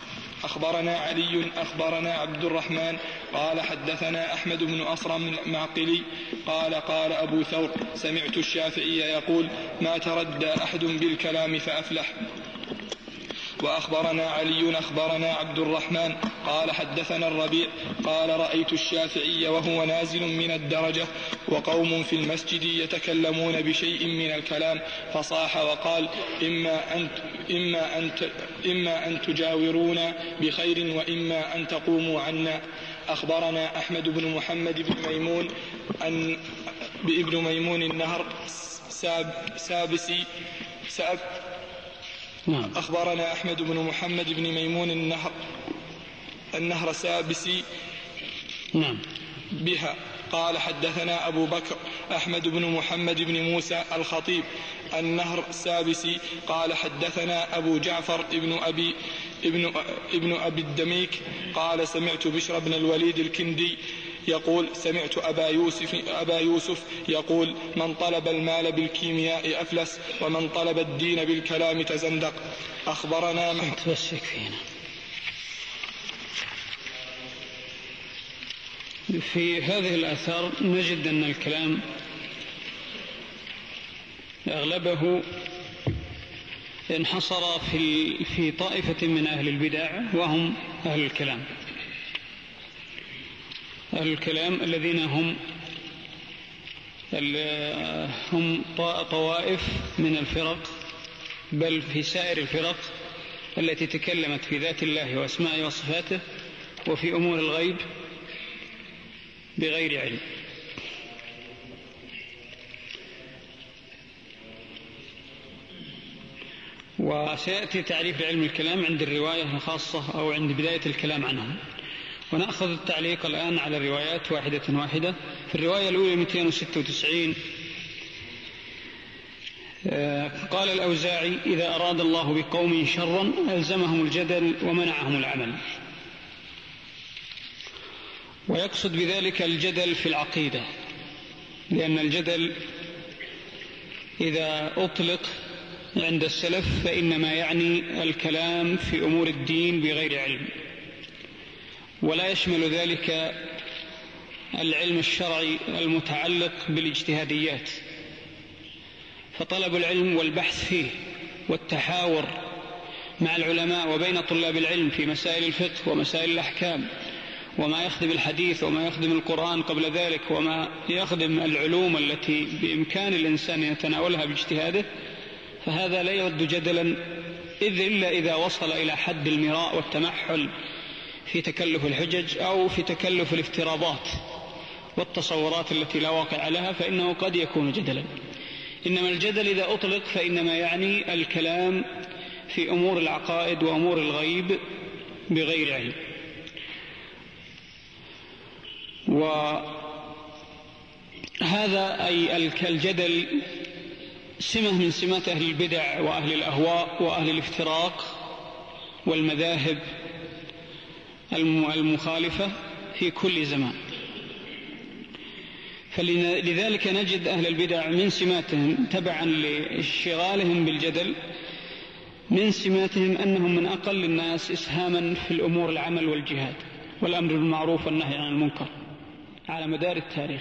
E: أخبرنا علي أخبرنا عبد الرحمن قال حدثنا أحمد بن أصرم المعقلي قال قال أبو ثور سمعت الشافعي يقول ما تردى أحد بالكلام فأفلح. وأخبرنا علي أخبرنا عبد الرحمن قال حدثنا الربيع قال رأيت الشافعي وهو نازل من الدرجة وقوم في المسجد يتكلمون بشيء من الكلام فصاح وقال إما أن, إما أن, إما أن تجاورونا بخير وإما أن تقوموا عنا. أخبرنا أحمد بن محمد بن ميمون أن بابن ميمون النهر ساب سابسي ساب
A: نعم.
E: أخبرنا أحمد بن محمد بن ميمون النهر النهر سابسي
A: نعم.
E: بها قال حدثنا أبو بكر أحمد بن محمد بن موسى الخطيب النهر سابسي قال حدثنا أبو جعفر ابن أبي ابن, ابن أبي الدميك قال سمعت بشر بن الوليد الكندي يقول سمعت أبا يوسف, أبا يوسف يقول من طلب المال بالكيمياء أفلس ومن طلب الدين بالكلام تزندق. أخبرنا
A: في هذه الآثار نجد أن الكلام أغلبه انحصر في, في طائفة من أهل البدع وهم أهل الكلام. أهل الكلام الذين هم هم طوائف من الفرق بل في سائر الفرق التي تكلمت في ذات الله وأسمائه وصفاته وفي أمور الغيب بغير علم. وسيأتي تعريف علم الكلام عند الرواية الخاصة أو عند بداية الكلام عنهم. ونأخذ التعليق الآن على الروايات واحدة واحدة. في الرواية الأولى مئتين وستة وتسعين قال الأوزاعي إذا أراد الله بقوم شرا ألزمهم الجدل ومنعهم العمل. ويقصد بذلك الجدل في العقيدة، لأن الجدل إذا أطلق عند السلف فإنما يعني الكلام في أمور الدين بغير علم، ولا يشمل ذلك العلم الشرعي المتعلق بالاجتهاديات. فطلب العلم والبحث فيه والتحاور مع العلماء وبين طلاب العلم في مسائل الفقه ومسائل الأحكام وما يخدم الحديث وما يخدم القرآن قبل ذلك وما يخدم العلوم التي بإمكان الإنسان يتناولها باجتهاده، فهذا لا يرد جدلا إذ إلا إذا وصل إلى حد المراء والتمحل في تكلف الحجج أو في تكلف الافتراضات والتصورات التي لا واقع لها، فإنه قد يكون جدلا. إنما الجدل إذا أطلق فإنما يعني الكلام في أمور العقائد وأمور الغيب بغير علم. وهذا أي الجدل سمة من سمات أهل البدع وأهل الأهواء وأهل الافتراق والمذاهب المخالفة في كل زمان. فلذلك نجد أهل البدع من سماتهم تبعا لاشتغالهم بالجدل من سماتهم أنهم من أقل الناس إسهاما في الأمور العمل والجهاد والأمر بالمعروف والنهي عن المنكر على مدار التاريخ.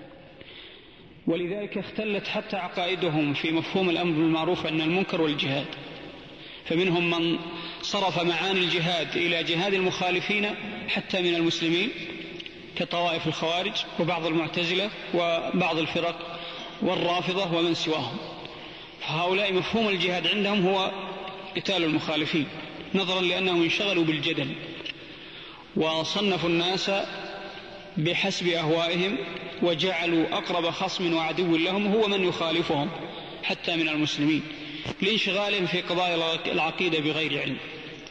A: ولذلك اختلت حتى عقائدهم في مفهوم الأمر بالمعروف عن المنكر والجهاد، فمنهم من صرف معاني الجهاد إلى جهاد المخالفين حتى من المسلمين كطوائف الخوارج وبعض المعتزلة وبعض الفرق والرافضة ومن سواهم. فهؤلاء مفهوم الجهاد عندهم هو قتال المخالفين، نظرا لأنهم انشغلوا بالجدل وصنفوا الناس بحسب أهوائهم وجعلوا أقرب خصم وعدو لهم هو من يخالفهم حتى من المسلمين لانشغالهم في قضايا العقيدة بغير علم.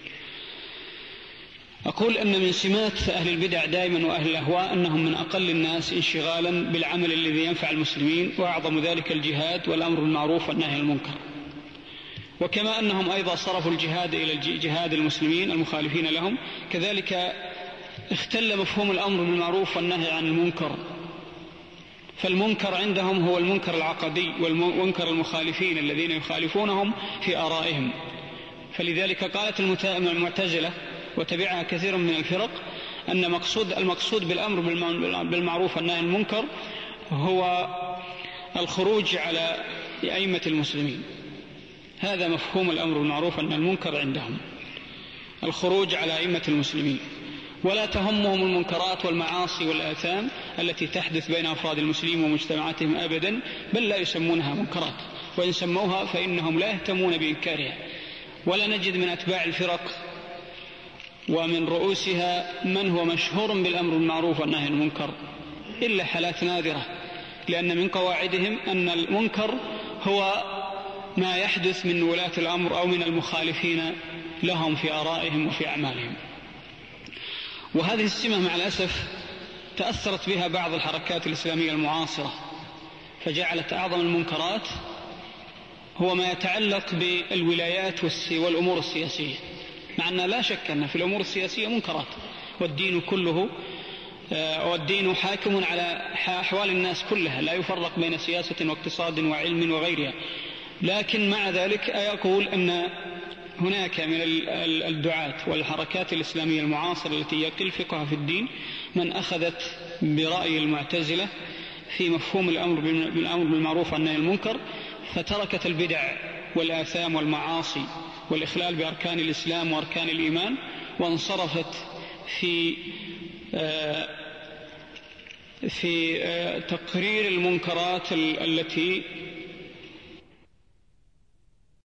A: أقول أن من سمات أهل البدع دائما وأهل الأهواء أنهم من أقل الناس انشغالا بالعمل الذي ينفع المسلمين، وأعظم ذلك الجهاد والأمر بالمعروف والنهي عن المنكر. وكما أنهم أيضا صرفوا الجهاد إلى جهاد المسلمين المخالفين لهم، كذلك اختل مفهوم الأمر بالمعروف والنهي عن المنكر. فالمنكر عندهم هو المنكر العقدي والمنكر المخالفين الذين يخالفونهم في آرائهم. فلذلك قالت المعتزلة وتبعها كثير من الفرق أن مقصود المقصود بالأمر بالمعروف والنهي عن المنكر هو الخروج على أئمة المسلمين. هذا مفهوم الأمر بالمعروف والنهي عن المنكر عندهم، الخروج على أئمة المسلمين، ولا تهمهم المنكرات والمعاصي والآثام التي تحدث بين أفراد المسلمين ومجتمعاتهم أبدا، بل لا يسمونها منكرات، وإن سموها فإنهم لا يهتمون بإنكارها. ولا نجد من أتباع الفرق ومن رؤوسها من هو مشهور بالأمر بالمعروف والنهي عن المنكر إلا حالات نادرة، لأن من قواعدهم أن المنكر هو ما يحدث من ولاة الأمر أو من المخالفين لهم في آرائهم وفي أعمالهم. وهذه السمة مع الأسف تأثرت بها بعض الحركات الإسلامية المعاصرة، فجعلت أعظم المنكرات هو ما يتعلق بالولايات والأمور السياسية، مع أن لا شك أن في الأمور السياسية منكرات، والدين كله والدين حاكم على أحوال الناس كلها، لا يفرق بين سياسة واقتصاد وعلم وغيرها. لكن مع ذلك أقول أن هناك من الدعاة والحركات الإسلامية المعاصرة التي يقل فقهها في الدين من أخذت برأي المعتزلة في مفهوم الأمر بالمعروف والنهي عن المنكر، فتركت البدع والآثام والمعاصي والإخلال بأركان الإسلام وأركان الإيمان، وانصرفت في في تقرير المنكرات التي